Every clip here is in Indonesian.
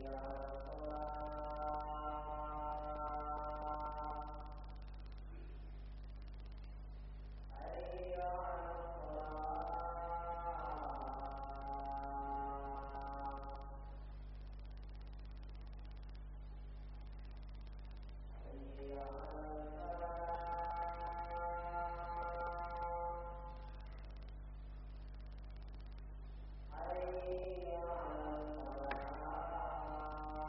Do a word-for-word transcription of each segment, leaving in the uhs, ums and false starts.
Hayya 'alal falah.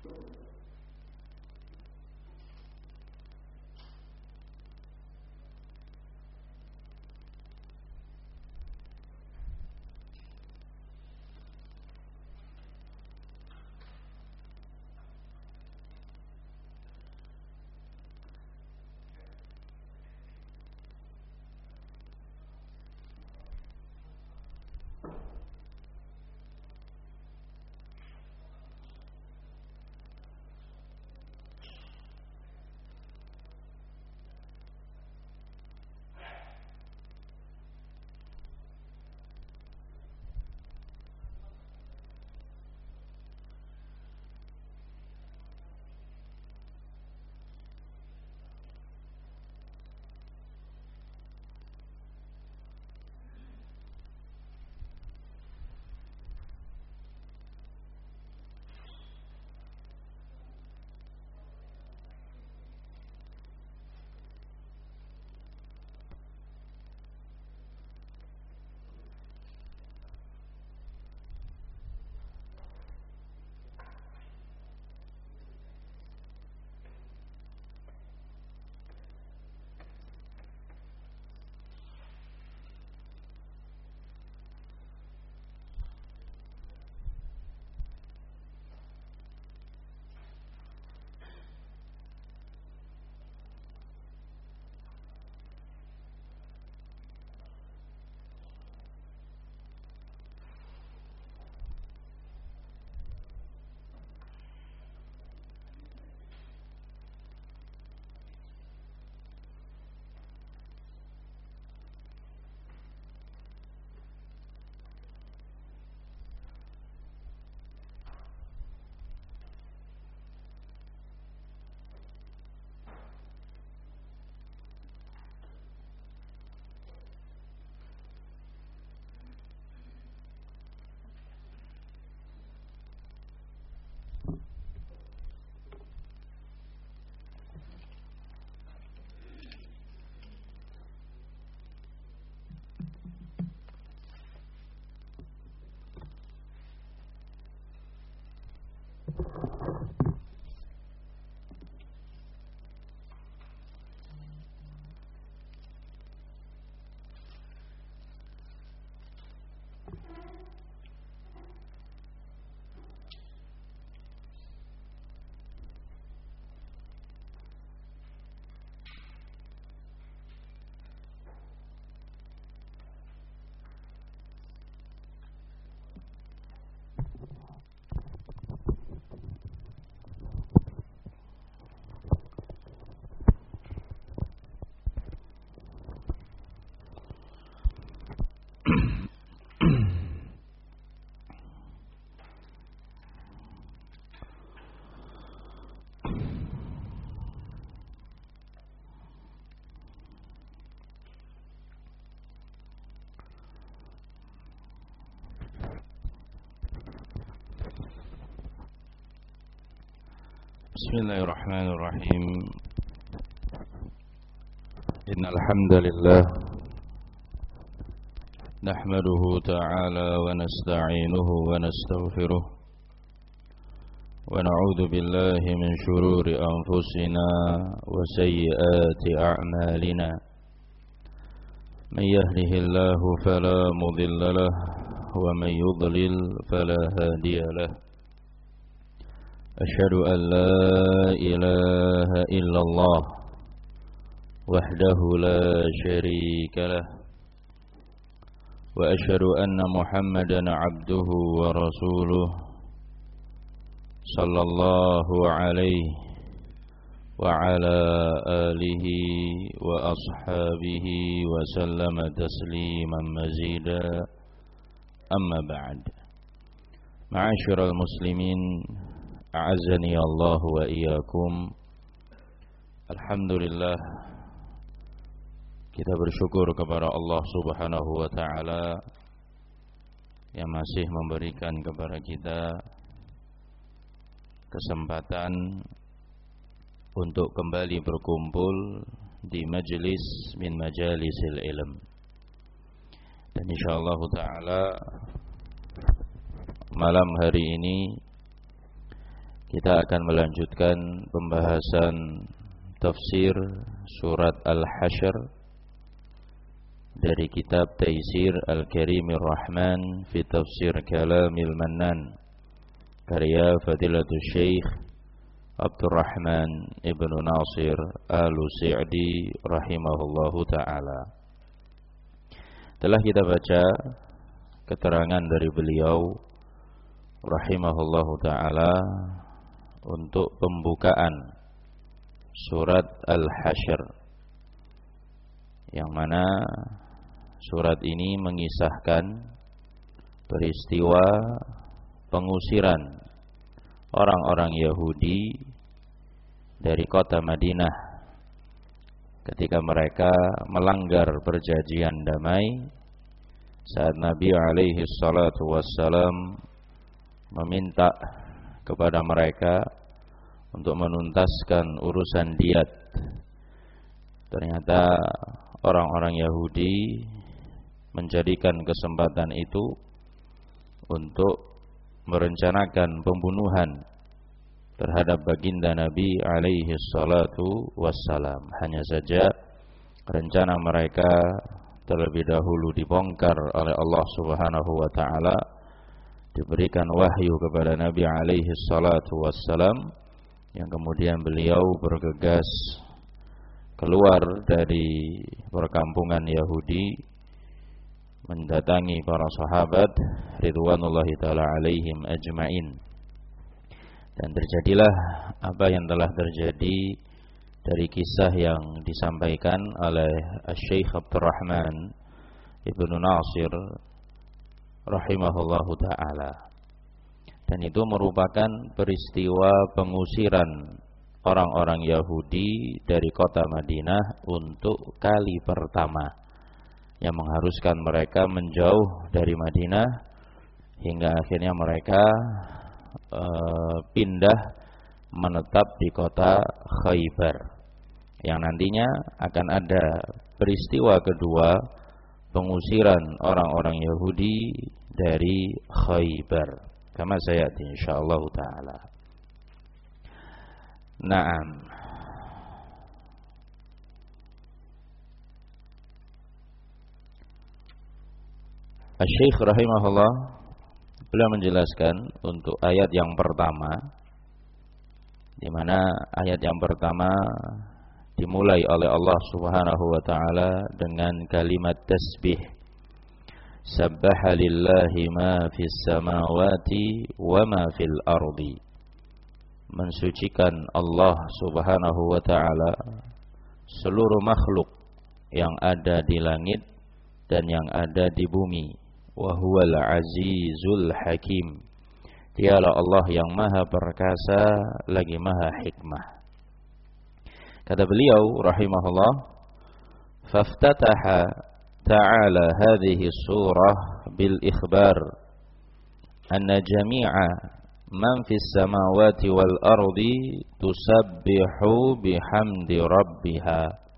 Bismillahirrahmanirrahim. Innal hamdalillah nahmaduhu ta'ala wa nasta'inuhu wa nastaghfiruh wa na'udzu billahi min shururi anfusina wa sayyiati a'malina. Man yahdihillahu fala mudilla lahu wa man yudlil fala hadiya lahu. أشهد أن لا إله إلا الله وحده لا شريك له وأشهد أن محمدا عبده ورسوله صلى الله عليه وعلى آله وأصحابه وسلم تسليما مزيدا. أما بعد. معاشر المسلمين, a'azzani Allah wa iyyakum. Alhamdulillah, kita bersyukur kepada Allah Subhanahu wa taala yang masih memberikan kepada kita kesempatan untuk kembali berkumpul di majelis min majalisil ilm. Dan insyaallah taala malam hari ini Kita akan melanjutkan pembahasan tafsir surat Al-Hasyr dari kitab Taysir Al-Karimir Rahman fi Tafsir Kalamil Mannan, karya Fadilatul Syekh Abdurrahman Ibn Nasir Al-Sa'di rahimahullahu ta'ala. Telah kita baca keterangan dari beliau rahimahullahu ta'ala untuk pembukaan surat Al-Hasyr, yang mana surat ini mengisahkan peristiwa pengusiran orang-orang Yahudi dari kota Madinah ketika mereka melanggar perjanjian damai saat Nabi alaihi salatu wassalam meminta kepada mereka untuk menuntaskan urusan diat. Ternyata orang-orang Yahudi menjadikan kesempatan itu untuk merencanakan pembunuhan terhadap baginda Nabi alaihi salatu wassalam. Hanya saja rencana mereka terlebih dahulu dibongkar oleh Allah Subhanahu wa taala, diberikan wahyu kepada Nabi alaihi salatu wassalam, yang kemudian beliau bergegas keluar dari perkampungan Yahudi mendatangi para sahabat ridwanullahi ta'ala alaihim ajma'in. Dan terjadilah apa yang telah terjadi dari kisah yang disampaikan oleh Syekh Abdurrahman Ibn Nasir rahimahullahu ta'ala. Dan itu merupakan peristiwa pengusiran orang-orang Yahudi dari kota Madinah untuk kali pertama, yang mengharuskan mereka menjauh dari Madinah hingga akhirnya mereka e, pindah menetap di kota Khaybar, yang nantinya akan ada peristiwa kedua pengusiran orang-orang Yahudi dari Khaybar, kama sayati insyaallah taala. Naam. Syekh rahimahullah beliau menjelaskan untuk ayat yang pertama, di mana ayat yang pertama dimulai oleh Allah Subhanahu wa taala dengan kalimat tasbih. Sabbaha lillahi ma fis samawati wa ma fil ardi. Mensucikan Allah Subhanahu wa taala seluruh makhluk yang ada di langit dan yang ada di bumi. Wa huwal azizul hakim. Dialah Allah yang maha perkasa lagi maha hikmah. Kata beliau rahimahullah, faftataha ta'ala hadhihi surah bil ikhbar anna jami'a man fis samawati wal ardi tusabbihu bihamdi rabbiha.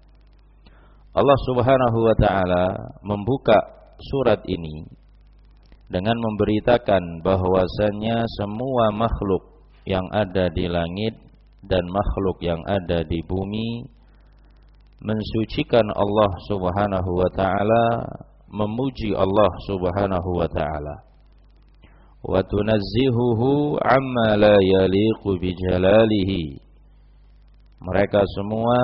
Allah Subhanahu wa taala membuka surat ini dengan memberitakan bahwasannya semua makhluk yang ada di langit dan makhluk yang ada di bumi mensucikan Allah Subhanahu wa taala, memuji Allah Subhanahu wa taala, wa tunazzihuhu amma la yaliqu bi jalalihi. Mereka semua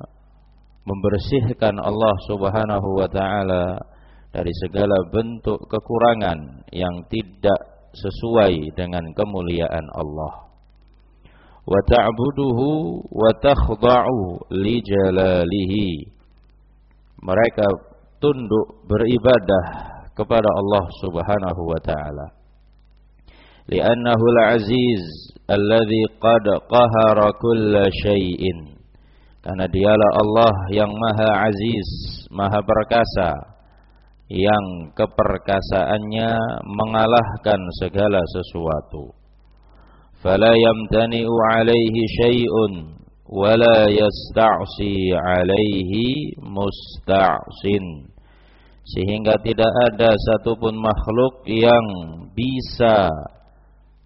membersihkan Allah Subhanahu wa taala dari segala bentuk kekurangan yang tidak sesuai dengan kemuliaan Allah. Wa ta'buduhu wa takhda'u li jalalihi. Mereka tunduk beribadah kepada Allah Subhanahu wa taala. Li'annahu al-aziz alladhi qad qahara kulla syai'in. Karena dialah Allah yang maha aziz, maha perkasa, yang keperkasaannya mengalahkan segala sesuatu. Fala yamtani'u alaihi syai'un wa la yasta'si alaihi musta'sin. Sehingga tidak ada satupun makhluk yang bisa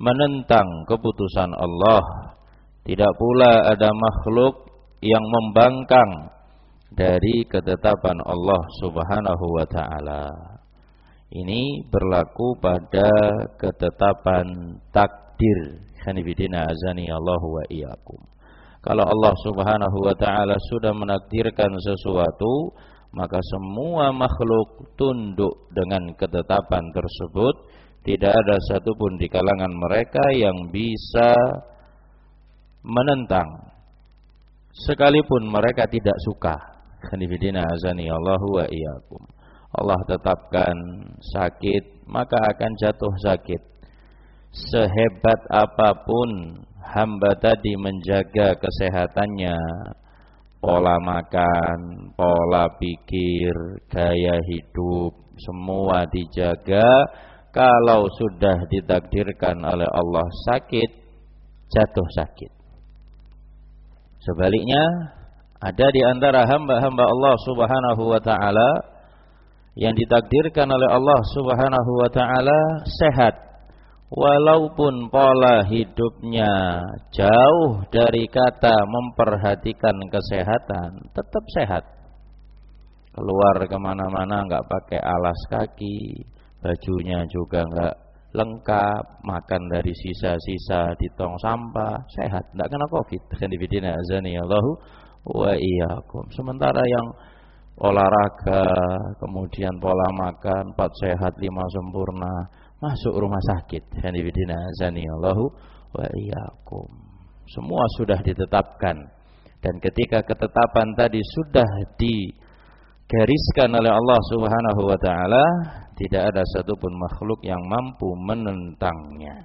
menentang keputusan Allah. Tidak pula ada makhluk yang membangkang dari ketetapan Allah Subhanahu wa ta'ala. Ini berlaku pada ketetapan takdir. Khanifidina azani Allahu wa iyyakum. Kalau Allah Subhanahu wa ta'ala sudah menakdirkan sesuatu, maka semua makhluk tunduk dengan ketetapan tersebut. Tidak ada satupun di kalangan mereka yang bisa menentang, sekalipun mereka tidak suka. Khanifidina azani Allahu wa iyyakum. Allah tetapkan sakit, maka akan jatuh sakit. Sehebat apapun hamba tadi menjaga kesehatannya, pola makan, pola pikir, gaya hidup, semua dijaga. Kalau sudah ditakdirkan oleh Allah sakit, jatuh sakit. Sebaliknya, ada di antara hamba-hamba Allah Subhanahu wa ta'ala yang ditakdirkan oleh Allah Subhanahu wa ta'ala sehat, walaupun pola hidupnya jauh dari kata memperhatikan kesehatan, tetap sehat. Keluar kemana-mana nggak pakai alas kaki, bajunya juga nggak lengkap, makan dari sisa-sisa di tong sampah, sehat, nggak kena covid. Khanifidina azani Allahu wa iyyakum. Sementara yang olahraga, kemudian pola makan, empat sehat lima sempurna, masuk rumah sakit. Khanifidina azani Allahu wa iyyakum. Semua sudah ditetapkan, dan ketika ketetapan tadi sudah digariskan oleh Allah Subhanahu wa ta'ala, tidak ada satupun makhluk yang mampu menentangnya.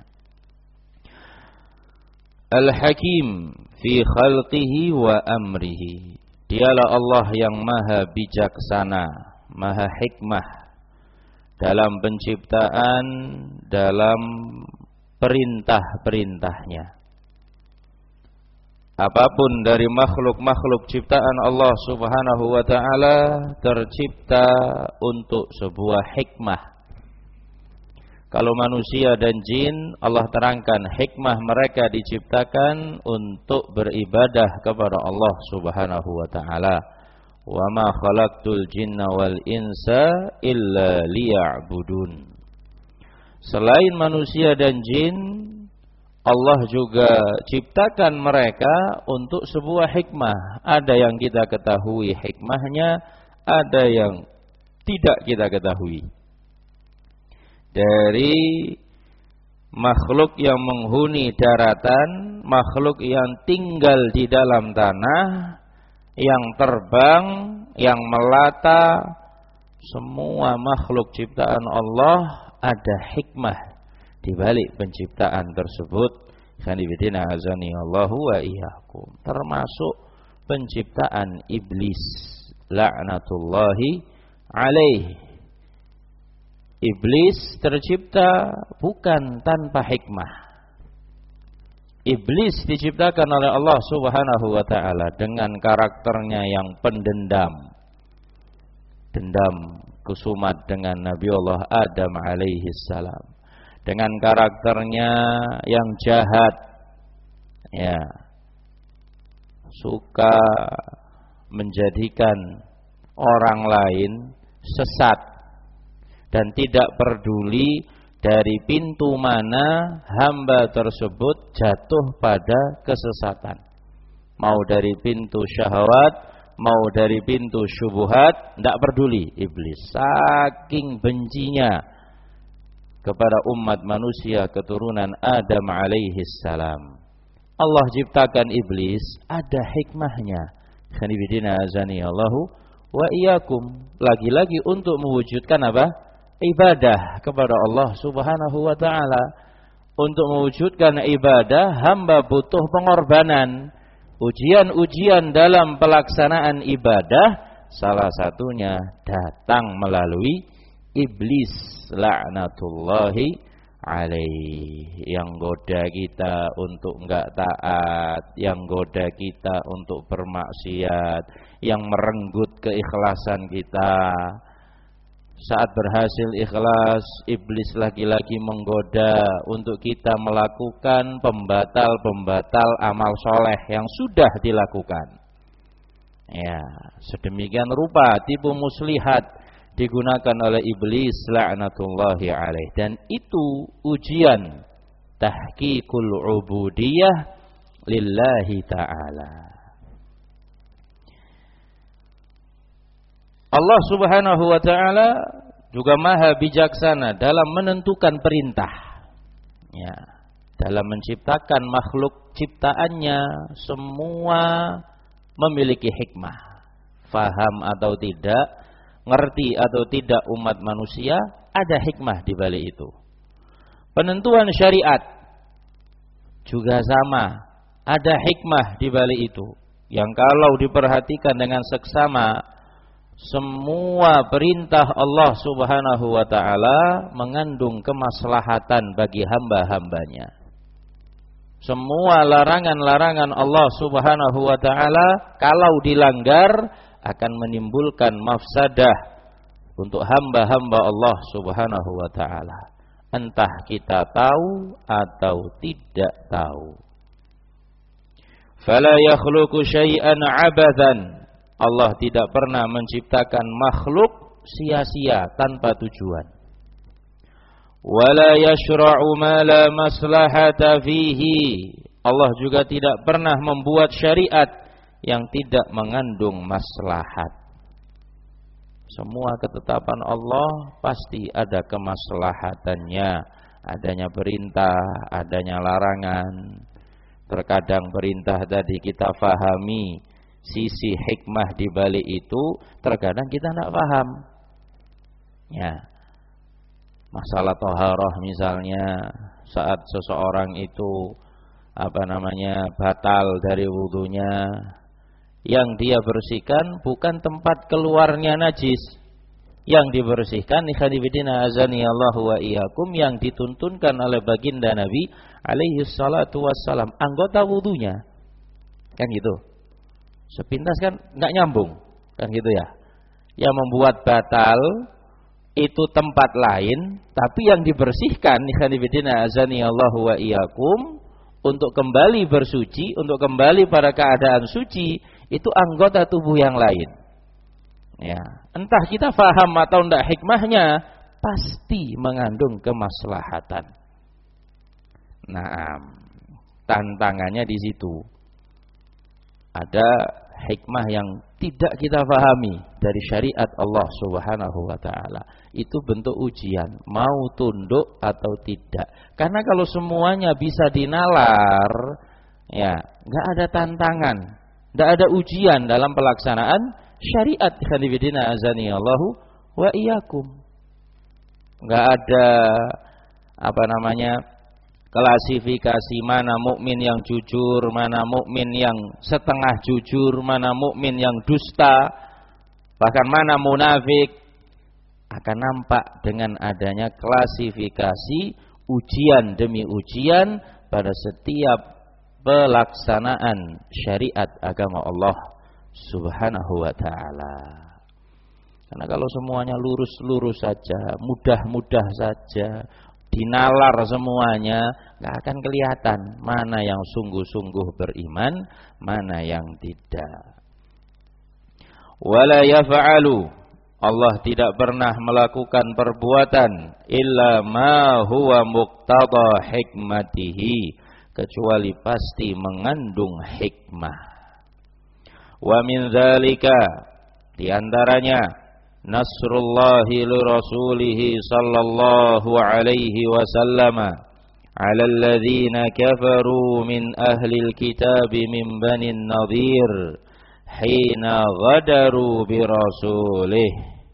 Al-Hakim fi khalqihi wa amrihi. Dialah Allah yang maha bijaksana, maha hikmah dalam penciptaan, dalam perintah-perintahnya. Apapun dari makhluk-makhluk ciptaan Allah Subhanahu wa ta'ala tercipta untuk sebuah hikmah. Kalau manusia dan jin, Allah terangkan hikmah mereka diciptakan untuk beribadah kepada Allah Subhanahu wa ta'ala. Wa ma khalaqtul jinna wal insa illa liya'budun. Selain manusia dan jin, Allah juga ciptakan mereka untuk sebuah hikmah. Ada yang kita ketahui hikmahnya, ada yang tidak kita ketahui. Dari makhluk yang menghuni daratan, makhluk yang tinggal di dalam tanah, yang terbang, yang melata, semua makhluk ciptaan Allah ada hikmah di balik penciptaan tersebut. Khanifidina azani Allahu wa iyyakum. Termasuk penciptaan iblis, laknatullahi alaih. Iblis tercipta bukan tanpa hikmah. Iblis diciptakan oleh Allah Subhanahu wa ta'ala dengan karakternya yang pendendam, dendam kusumat dengan Nabi Allah Adam alaihi salam, dengan karakternya yang jahat, ya, suka menjadikan orang lain sesat dan tidak peduli dari pintu mana hamba tersebut jatuh pada kesesatan. Mau dari pintu syahwat, mau dari pintu syubhat, tidak peduli iblis. Saking bencinya kepada umat manusia keturunan Adam alaihi salam, Allah ciptakan iblis, ada hikmahnya. Khanifidina azani Allahu wa iyyakum. Lagi-lagi untuk mewujudkan apa? Ibadah kepada Allah Subhanahu wa ta'ala. Untuk mewujudkan ibadah, hamba butuh pengorbanan. Ujian-ujian dalam pelaksanaan ibadah, salah satunya datang melalui iblis, laknatullahi alaih, yang goda kita untuk enggak taat, yang goda kita untuk bermaksiat, yang merenggut keikhlasan kita. saat berhasil ikhlas, iblis lagi-lagi menggoda untuk kita melakukan pembatal-pembatal amal soleh yang sudah dilakukan. Ya, sedemikian rupa tipu muslihat digunakan oleh iblis la'natullahi alaih, dan itu ujian tahqiqul ubudiyah lillahi ta'ala. Allah Subhanahu wa ta'ala juga maha bijaksana dalam menentukan perintah. Ya, dalam menciptakan makhluk ciptaannya semua memiliki hikmah. Faham atau tidak, ngerti atau tidak umat manusia, ada hikmah di balik itu. Penentuan syariat juga sama, ada hikmah di balik itu. Yang kalau diperhatikan dengan seksama, semua perintah Allah Subhanahu wa ta'ala mengandung kemaslahatan bagi hamba-hambanya. Semua larangan-larangan Allah Subhanahu wa ta'ala kalau dilanggar akan menimbulkan mafsadah untuk hamba-hamba Allah Subhanahu wa ta'ala, entah kita tahu atau tidak tahu. Fala yakhluqu syai'an 'abathan. Allah tidak pernah menciptakan makhluk sia-sia tanpa tujuan. Wala yashra'u ma la maslahata fihi. Allah juga tidak pernah membuat syariat yang tidak mengandung maslahat. Semua ketetapan Allah pasti ada kemaslahatannya, adanya perintah, adanya larangan. Terkadang perintah tadi kita fahami sisi hikmah di balik itu, terkadang kita tidak paham. Ya. Masalah thaharah misalnya, saat seseorang itu apa namanya batal dari wudunya, yang dia bersihkan bukan tempat keluarnya najis. Yang dibersihkan ikhwanifidina azani Allahu wa iyyakum, yang dituntunkan oleh baginda Nabi alaihi salatu wassalam, anggota wudunya. Kan gitu. Sepintas kan enggak nyambung, kan gitu ya. Yang membuat batal itu tempat lain, tapi yang dibersihkan ikhwanifidina azani Allahu wa iyyakum untuk kembali bersuci, untuk kembali pada keadaan suci, itu anggota tubuh yang lain. Ya, entah kita faham atau tidak hikmahnya, pasti mengandung kemaslahatan. Nah, tantangannya di situ. Ada hikmah yang tidak kita pahami dari syariat Allah Subhanahu wa ta'ala. Itu bentuk ujian, mau tunduk atau tidak. Karena kalau semuanya bisa dinalar, ya, enggak ada tantangan, enggak ada ujian dalam pelaksanaan syariat khalifidina azani Allahu wa iyyakum. Enggak ada apa namanya klasifikasi mana mukmin yang jujur, mana mukmin yang setengah jujur, mana mukmin yang dusta, bahkan mana munafik. Akan nampak dengan adanya klasifikasi, ujian demi ujian pada setiap pelaksanaan syariat agama Allah Subhanahu wa ta'ala. Karena kalau semuanya lurus-lurus saja, mudah-mudah saja, dinalar semuanya, nggak akan kelihatan mana yang sungguh-sungguh beriman, mana yang tidak. Wala yaf'alu, Allah tidak pernah melakukan perbuatan illa ma huwa muqtada hikmatihi, kecuali pasti mengandung hikmah. Wa min dzalika, di antaranya nasrullahi li rasulihi sallallahu alaihi wasallam ala alladhina kafaru min ahli alkitab min bani an-nadhir hina ghadaru bi rasulih.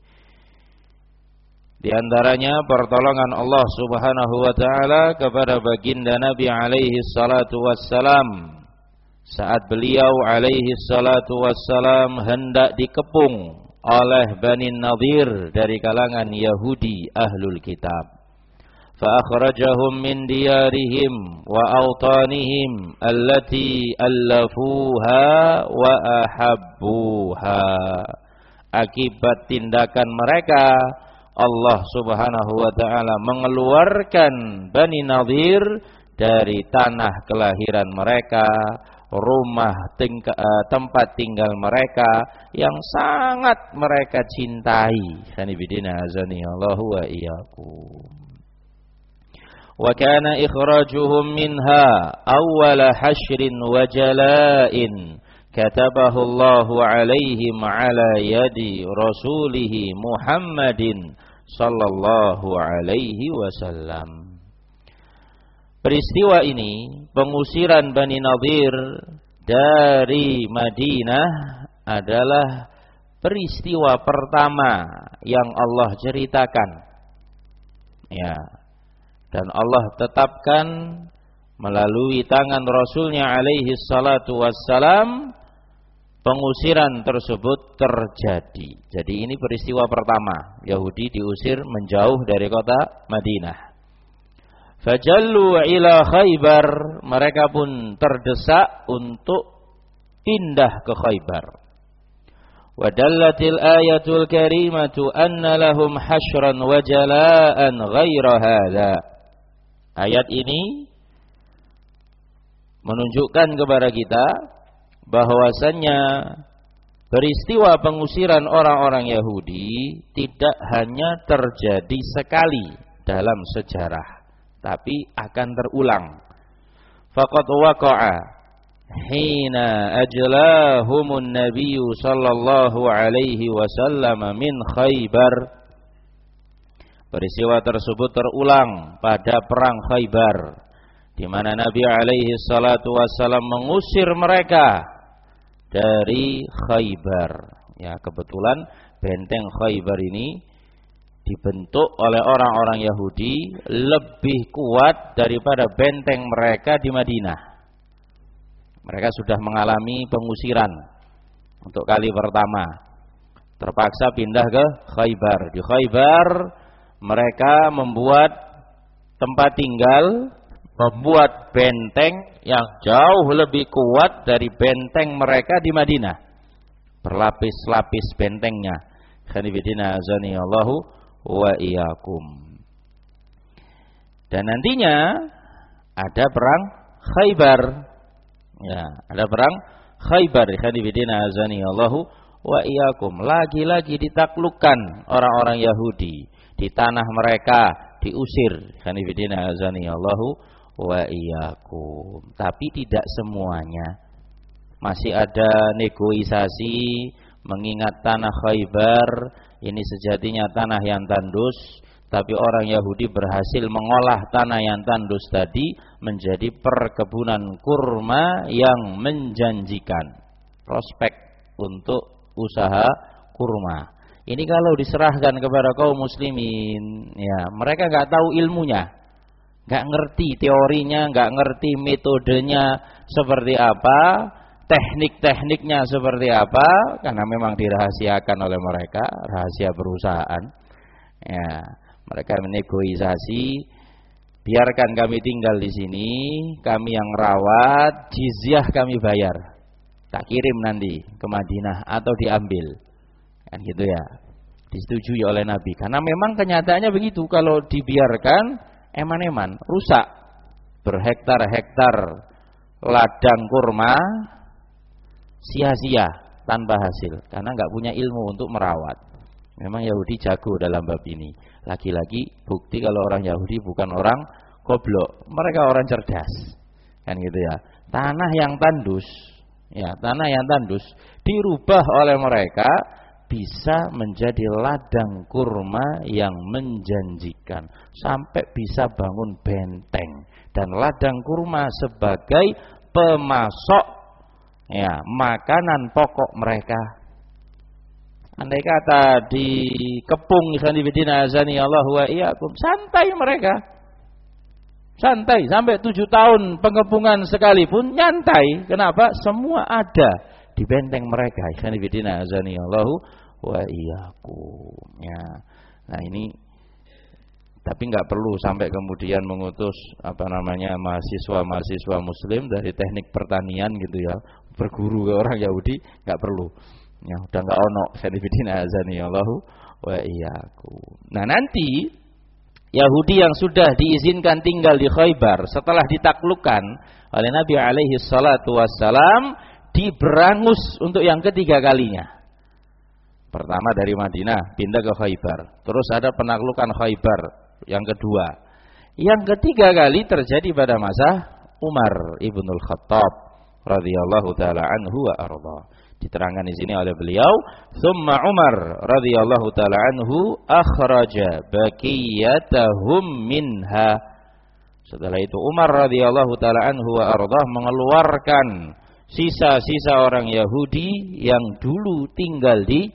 Di antaranya pertolongan Allah Subhanahu wa ta'ala kepada baginda Nabi alaihi salatu wassalam saat beliau alaihi salatu wassalam hendak dikepung oleh Bani Nadir dari kalangan Yahudi ahlul kitab. Fa akhrajahum min diyarihim wa awtanihim allati allafuha wa ahabbuha. Akibat tindakan mereka, Allah Subhanahu wa taala mengeluarkan Bani Nadhir dari tanah kelahiran mereka, rumah tingka, uh, tempat tinggal mereka yang sangat mereka cintai. Sanibidina azani Allahu wa iyyakum. Wa kana ikhrajuhum minha awwala hasyrin wa jala'in katabahu Allahu alaihim ala yadi rasulihi Muhammadin sallallahu alaihi wasallam. Peristiwa ini, pengusiran Bani Nadhir dari Madinah, adalah peristiwa pertama yang Allah ceritakan. Ya. Dan Allah tetapkan melalui tangan Rasulnya alaihi salatu wassalam, pengusiran tersebut terjadi. Jadi ini peristiwa pertama, Yahudi diusir menjauh dari kota Madinah. Fajallu ila Khaybar, mereka pun terdesak untuk pindah ke Khaybar. Wa dallatil ayatul karimatu anna lahum hasyran wa jala'an ghaira hadza. Ayat ini menunjukkan kepada kita bahwasannya peristiwa pengusiran orang-orang Yahudi tidak hanya terjadi sekali dalam sejarah, tapi akan terulang. Faqad waqa'a hina ajlahumun nabiyyu sallallahu alaihi wasallam min Khaybar. Peristiwa tersebut terulang pada perang Khaybar, di mana Nabi alaihi salatu wassalam mengusir mereka dari Khaybar. Ya, kebetulan benteng Khaybar ini dibentuk oleh orang-orang Yahudi lebih kuat daripada benteng mereka di Madinah. Mereka sudah mengalami pengusiran untuk kali pertama, terpaksa pindah ke Khaybar. Di Khaybar mereka membuat tempat tinggal, membuat benteng yang jauh lebih kuat dari benteng mereka di Madinah. Berlapis-lapis bentengnya. Khanibidina azani Allahu wa iyyakum. Dan nantinya ada perang Khaybar. Ya, ada perang Khaybar. Khanibidina azani Allahu wa iyyakum. Lagi-lagi ditaklukkan orang-orang Yahudi. Di tanah mereka diusir. Khanibidina azani Allahu wa iyyakum. Tapi tidak semuanya. Masih ada negosiasi, mengingat tanah Khaybar ini sejatinya tanah yang tandus, tapi orang Yahudi berhasil mengolah tanah yang tandus tadi menjadi perkebunan kurma yang menjanjikan prospek untuk usaha kurma. Ini kalau diserahkan kepada kaum muslimin, ya mereka nggak tahu ilmunya, nggak ngerti teorinya, nggak ngerti metodenya seperti apa, teknik-tekniknya seperti apa, karena memang dirahasiakan oleh mereka, rahasia perusahaan. Ya, mereka menegosiasi, biarkan kami tinggal di sini, kami yang rawat, jizyah kami bayar, tak kirim nanti ke Madinah atau diambil. Kan gitu ya, disetujui oleh Nabi. Karena memang kenyataannya begitu, kalau dibiarkan eman-eman, rusak, berhektar-hektar ladang kurma sia-sia tanpa hasil, karena nggak punya ilmu untuk merawat. Memang Yahudi jago dalam bab ini. Lagi-lagi bukti kalau orang Yahudi bukan orang goblok, mereka orang cerdas, kan gitu ya. Tanah yang tandus, ya tanah yang tandus dirubah oleh mereka bisa menjadi ladang kurma yang menjanjikan, sampai bisa bangun benteng, dan ladang kurma sebagai pemasok ya makanan pokok mereka. Andai kata dikepung ikhwanifidina azani Allah wa iyyakum, santai mereka, santai sampai tujuh tahun pengepungan sekalipun nyantai. Kenapa? Semua ada di benteng mereka. Ikhwanifidina azani Allah wa iyyakum. Ya. Nah ini, tapi nggak perlu sampai kemudian mengutus apa namanya mahasiswa-mahasiswa Muslim dari teknik pertanian gitu ya, berguru ke orang Yahudi, nggak perlu. Ya udah nggak ono. Sanibidina azani Allahu wa iyyakum. Nah, nanti Yahudi yang sudah diizinkan tinggal di Khaybar setelah ditaklukkan oleh Nabi alaihi salatu wassalam diberangus untuk yang ketiga kalinya. Pertama dari Madinah pindah ke Khaybar, terus ada penaklukan Khaybar yang kedua. Yang ketiga kali terjadi pada masa Umar ibnul Khattab radhiyallahu taala anhu wa arda. Diterangkan di sini oleh beliau, "Tsumma Umar radhiyallahu taala anhu akhraja baqiyatahum minha." Setelah itu Umar radhiyallahu taala anhu wa arda mengeluarkan sisa-sisa orang Yahudi yang dulu tinggal di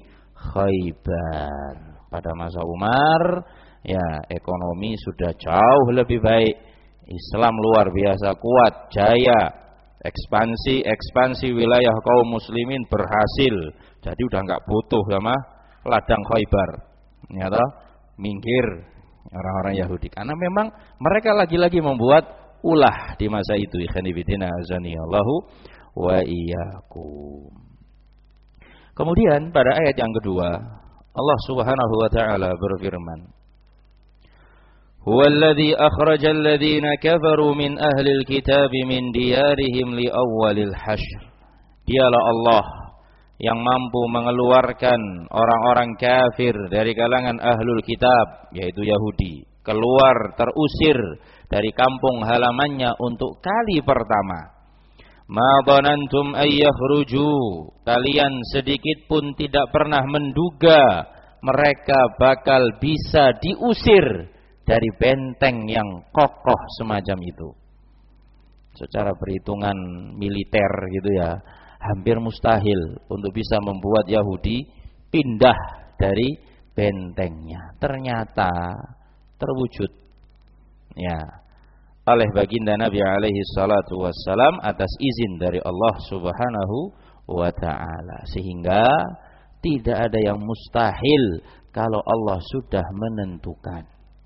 Khaybar. Pada masa Umar, ya ekonomi sudah jauh lebih baik. Islam luar biasa kuat, jaya. Ekspansi ekspansi wilayah kaum muslimin berhasil. Jadi udah nggak butuh sama ladang Khaybar. Ternyata minggir orang-orang Yahudi karena memang mereka lagi-lagi membuat ulah di masa itu. Ikhwanifidina azanillahu wa iyyakum. Kemudian pada ayat yang kedua Allah Subhanahu wa taala berfirman, "Huwallazi akhrajal ladzina kafaru min ahlil kitab min diyarihim li awwalil hasyr." Dialah Allah yang mampu mengeluarkan orang-orang kafir dari kalangan ahlul kitab, yaitu Yahudi, keluar terusir dari kampung halamannya untuk kali pertama. Ma dhanantum ay yakhruju, kalian sedikit pun tidak pernah menduga mereka bakal bisa diusir dari benteng yang kokoh semacam itu. Secara perhitungan militer gitu ya, hampir mustahil untuk bisa membuat Yahudi pindah dari bentengnya. Ternyata terwujud ya oleh baginda Nabi alaihi salatu wassalam atas izin dari Allah Subhanahu wa taala, sehingga tidak ada yang mustahil kalau Allah sudah menentukan.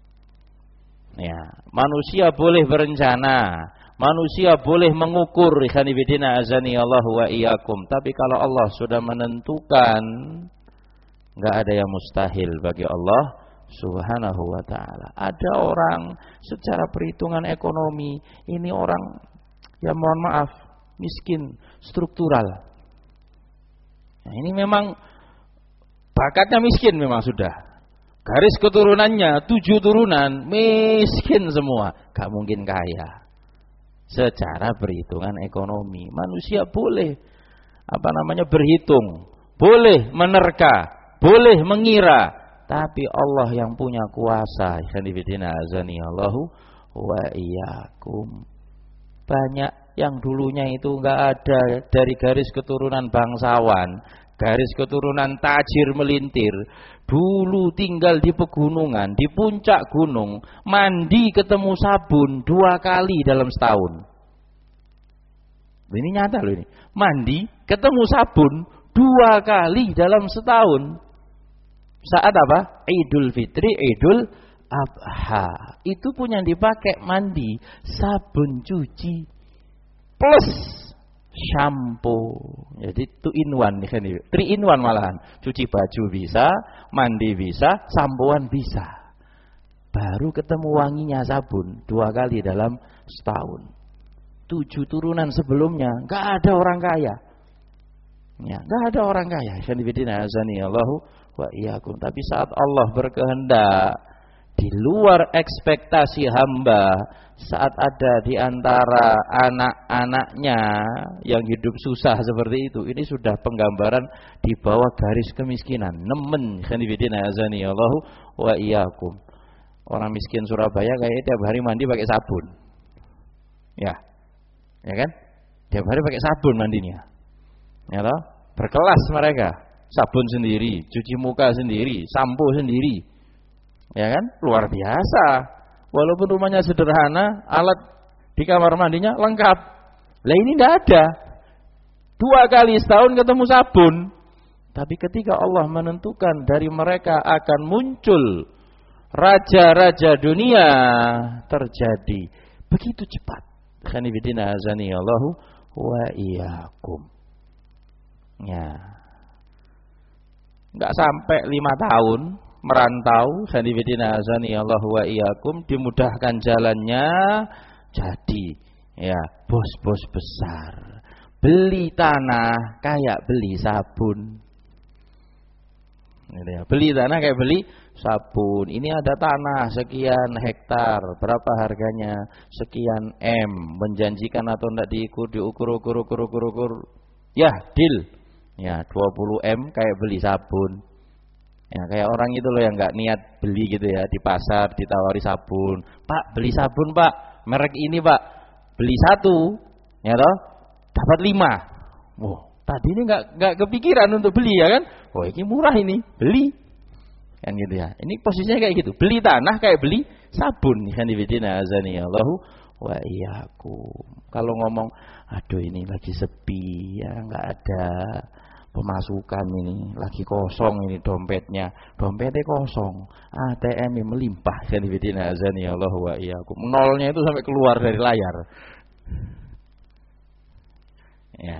Ya, manusia boleh berencana, manusia boleh mengukur, ikhwanifidina azani Allah wa iyyakum, tapi kalau Allah sudah menentukan, enggak ada yang mustahil bagi Allah Subhanahu wa ta'ala. Ada orang secara perhitungan ekonomi, ini orang ya mohon maaf miskin struktural. Nah, ini memang bakatnya miskin memang sudah. Garis keturunannya tujuh turunan miskin semua, gak mungkin kaya. Secara perhitungan ekonomi, manusia boleh apa namanya berhitung, boleh menerka, boleh mengira. Tapi Allah yang punya kuasa. Ikhwanifidina azanillahu wa iyyakum. Banyak yang dulunya itu enggak ada dari garis keturunan bangsawan, garis keturunan tajir melintir. Dulu tinggal di pegunungan, di puncak gunung, mandi ketemu sabun dua kali dalam setahun. Ini nyata loh ini. Mandi ketemu sabun dua kali dalam setahun. Saat apa? Idul Fitri, Idul Adha. Itu pun yang dipakai mandi, sabun cuci plus shampoo. Jadi two in one nih kan, three in one malahan. Cuci baju bisa, mandi bisa, sampoan bisa. Baru ketemu wanginya sabun dua kali dalam setahun. Tujuh turunan sebelumnya enggak ada orang kaya. Ya, enggak ada orang kaya. Ikhwanifidina azani Allahu wa iyyakum. Tapi saat Allah berkehendak di luar ekspektasi hamba, saat ada di antara anak-anaknya yang hidup susah seperti itu, ini sudah penggambaran di bawah garis kemiskinan. Nemen khanifidina azani Allahu wa iyyakum. Orang miskin Surabaya kayaknya tiap hari mandi pakai sabun. Ya. Ya kan? Tiap hari pakai sabun mandinya. Ya toh? Berkelas mereka. Sabun sendiri, cuci muka sendiri, sampo sendiri. Ya kan? Luar biasa. Walaupun rumahnya sederhana, alat di kamar mandinya lengkap. Lah ini tidak ada. Dua kali setahun ketemu sabun. Tapi ketika Allah menentukan dari mereka akan muncul raja-raja dunia, terjadi begitu cepat. Khanifidina azani Allahu wa iyyakum. Ya. Enggak sampai lima tahun merantau, sanibidina azani Allah wa iyyakum, dimudahkan jalannya, jadi ya bos-bos besar. Beli tanah kayak beli sabun. Ya, beli tanah kayak beli sabun. Ini ada tanah sekian hektar, berapa harganya? Sekian M. Menjanjikan atau tidak diukur, diukur, ukur, ukur, ukur, ukur. Ya, deal. Ya, dua puluh M kayak beli sabun. Ya, kayak orang itu loh yang nggak niat beli gitu ya, di pasar ditawari sabun. Pak, beli sabun Pak, merek ini Pak. Beli satu, ya toh, dapat lima. Wow, tadi ini nggak nggak kepikiran untuk beli ya kan? Oh, ini murah ini, beli. Kan gitu ya. Ini posisinya kayak gitu. Beli tanah kayak beli sabun. Kan dibidina azani Allahu wa iyyakum. Kalau ngomong, aduh ini lagi sepi ya, nggak ada pemasukan ini, lagi kosong ini dompetnya. Dompetnya kosong. A T M-nya melimpah. Kan dibidina azani Allahu wa iyyakum. Nolnya itu sampai keluar dari layar. Ya.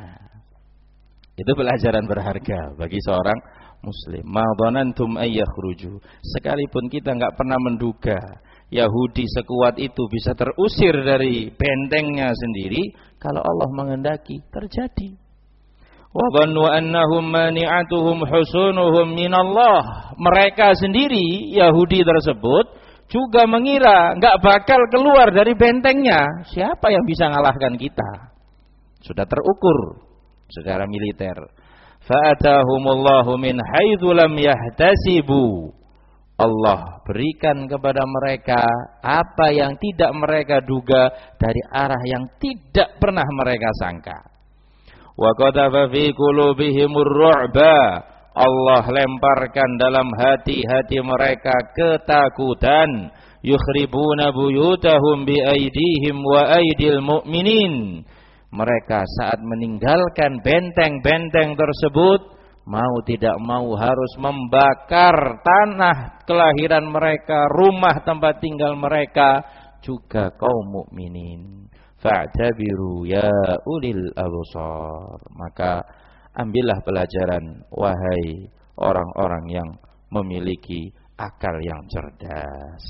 Itu pelajaran berharga bagi seorang muslim. Ma dhanantum ay yakhruju. Sekalipun kita enggak pernah menduga Yahudi sekuat itu bisa terusir dari bentengnya sendiri, kalau Allah menghendaki terjadi. Wa dhannu annahum mani'atuhum husunuhum minallah. Mereka sendiri Yahudi tersebut juga mengira enggak bakal keluar dari bentengnya. Siapa yang bisa ngalahkan kita? Sudah terukur secara militer. Fa'atahumullahu min haitsu lam yahtasibu. Allah berikan kepada mereka apa yang tidak mereka duga dari arah yang tidak pernah mereka sangka. Wa qadhafa fi qulubihimur ru'ba. Allah lemparkan dalam hati-hati mereka ketakutan. Yukhribuna buyutahum bi aidihim wa aidil mu'minin. Mereka saat meninggalkan benteng-benteng tersebut, mau tidak mau harus membakar tanah kelahiran mereka, rumah tempat tinggal mereka, juga kaum mukminin. Fa'tabiru ya ulil absar. Maka ambillah pelajaran, wahai orang-orang yang memiliki akal yang cerdas.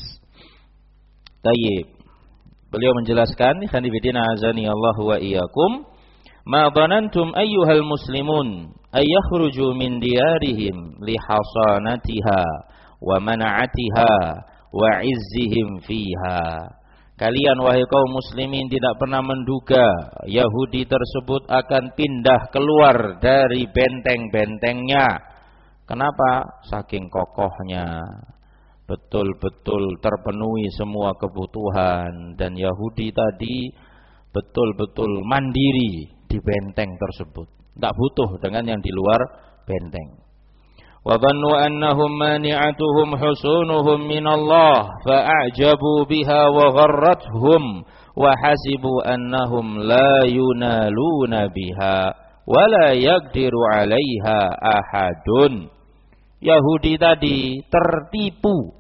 Tayyib. Beliau menjelaskan, khanifidina azani Allah wa iyyakum, ma dhanantum ayyuhal muslimun ay yakhruju min diyarihim li hasanatiha wa mana'atiha wa izzihim fiha. Kalian wahai kaum muslimin tidak pernah menduga Yahudi tersebut akan pindah keluar dari benteng-bentengnya. Kenapa? Saking kokohnya, betul-betul terpenuhi semua kebutuhan, dan Yahudi tadi betul-betul mandiri di benteng tersebut, tidak butuh dengan yang di luar benteng. Wa dhannu annahum mani'atuhum husunuhum minallah fa'ajabu biha wa gharrathum wa hasibu annahum la yunaluna biha wa la yaqdiru 'alaiha ahadun. Yahudi tadi tertipu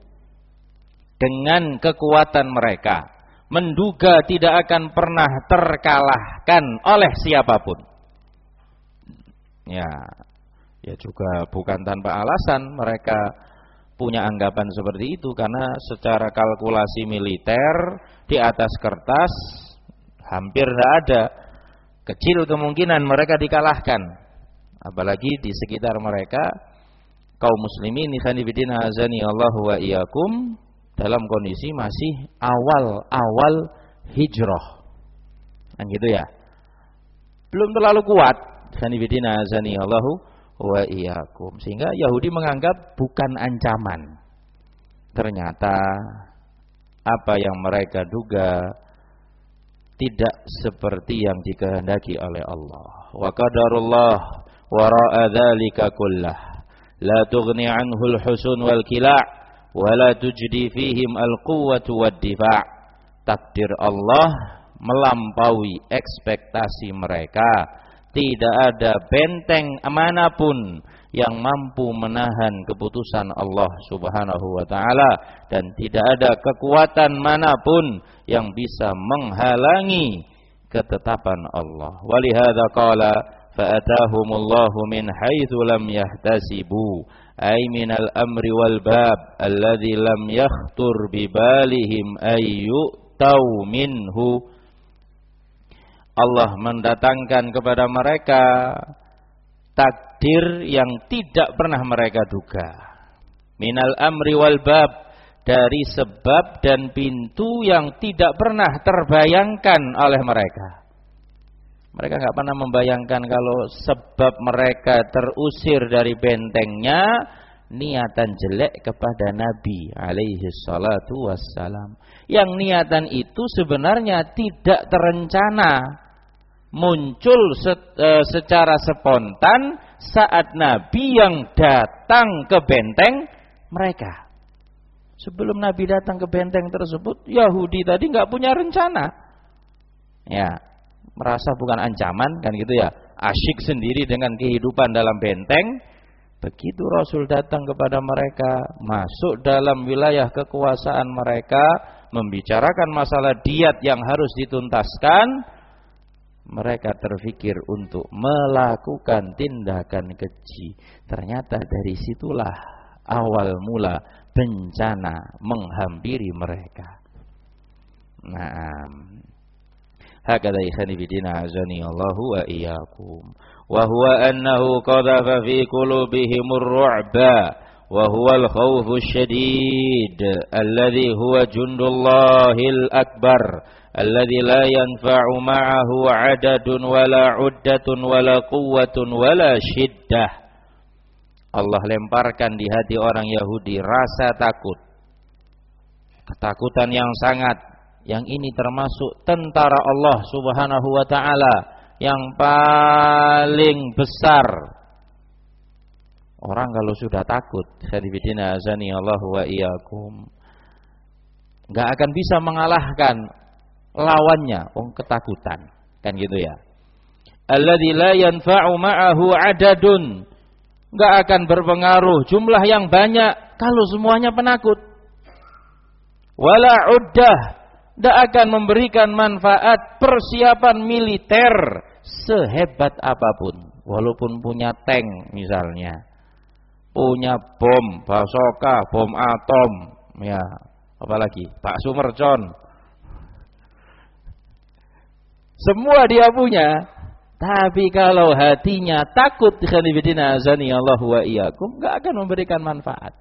dengan kekuatan mereka, menduga tidak akan pernah terkalahkan oleh siapapun. Ya, ya juga bukan tanpa alasan mereka punya anggapan seperti itu, karena secara kalkulasi militer di atas kertas hampir tidak ada, kecil kemungkinan mereka dikalahkan. Apalagi di sekitar mereka kaum muslimin ikhwanifidina azani Allah wa iyyakum dalam kondisi masih awal-awal hijrah. Kan gitu ya. Belum terlalu kuat ikhwanifidina azani Allah wa iyyakum, sehingga Yahudi menganggap bukan ancaman. Ternyata apa yang mereka duga tidak seperti yang dikehendaki oleh Allah. Wa qadarullah wara'a dzalika kullah. La tughni anhu al-husun wal kila' wa la tujdi fihim al-quwwatu wad-difa'. Takdir Allah melampaui ekspektasi mereka. Tidak ada benteng manapun yang mampu menahan keputusan Allah Subhanahu wa taala, dan tidak ada kekuatan manapun yang bisa menghalangi ketetapan Allah. Walihada qala fa'atahumullahu min haitsu lam yahtasibu ay minal amri wal bab alladzi lam yakhtur bi balihim ay yu'tau minhu. Allah mendatangkan kepada mereka takdir yang tidak pernah mereka duga. Minal amri wal bab, dari sebab dan pintu yang tidak pernah terbayangkan oleh mereka. Mereka nggak pernah membayangkan kalau sebab mereka terusir dari bentengnya niatan jelek kepada Nabi alaihi salatu wassalam. Yang niatan itu sebenarnya tidak terencana, muncul se e, secara spontan saat Nabi yang datang ke benteng mereka. Sebelum Nabi datang ke benteng tersebut, Yahudi tadi nggak punya rencana. Ya, merasa bukan ancaman kan gitu ya, asyik sendiri dengan kehidupan dalam benteng. Begitu Rasul datang kepada mereka, masuk dalam wilayah kekuasaan mereka, membicarakan masalah diat yang harus dituntaskan, mereka terfikir untuk melakukan tindakan keji. Ternyata dari situlah awal mula bencana menghampiri mereka. Naam. Hakadha ikhani bidina azani Allahu wa iyyakum. Wa huwa annahu qadhafa fi qulubihimur ru'ba wa huwa al-khawfu syadid alladhi huwa jundullahil akbar alladhi la yanfa'u ma'ahu 'adadun wala 'uddatun wala quwwatun wala shiddah. Allah lemparkan di hati orang Yahudi rasa takut, ketakutan yang sangat. Yang ini termasuk tentara Allah subhanahu wa ta'ala yang paling besar. Orang kalau sudah takut, sadibidina azani Allah wa iyyakum, gak akan bisa mengalahkan lawannya, oh ketakutan, kan gitu ya. Alladzi la yanfa'u ma'ahu 'adadun, gak akan berpengaruh jumlah yang banyak kalau semuanya penakut. Wala 'uddah, tidak akan memberikan manfaat persiapan militer sehebat apapun. Walaupun punya tank misalnya, punya bom, bazooka, bom atom, ya, apalagi Pak Sumercon. Semua dia punya. Tapi kalau hatinya takut, khanifidina azani Allah wa iyyakum, enggak akan memberikan manfaat.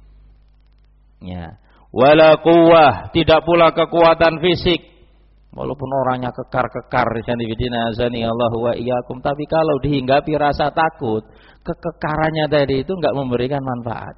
Ya. Wala quwwah, tidak pula kekuatan fisik. Walaupun orangnya kekar-kekar, khanifidina azani Allah wa iyyakum, tapi kalau dihinggapi rasa takut, kekekarannya tadi itu enggak memberikan manfaat.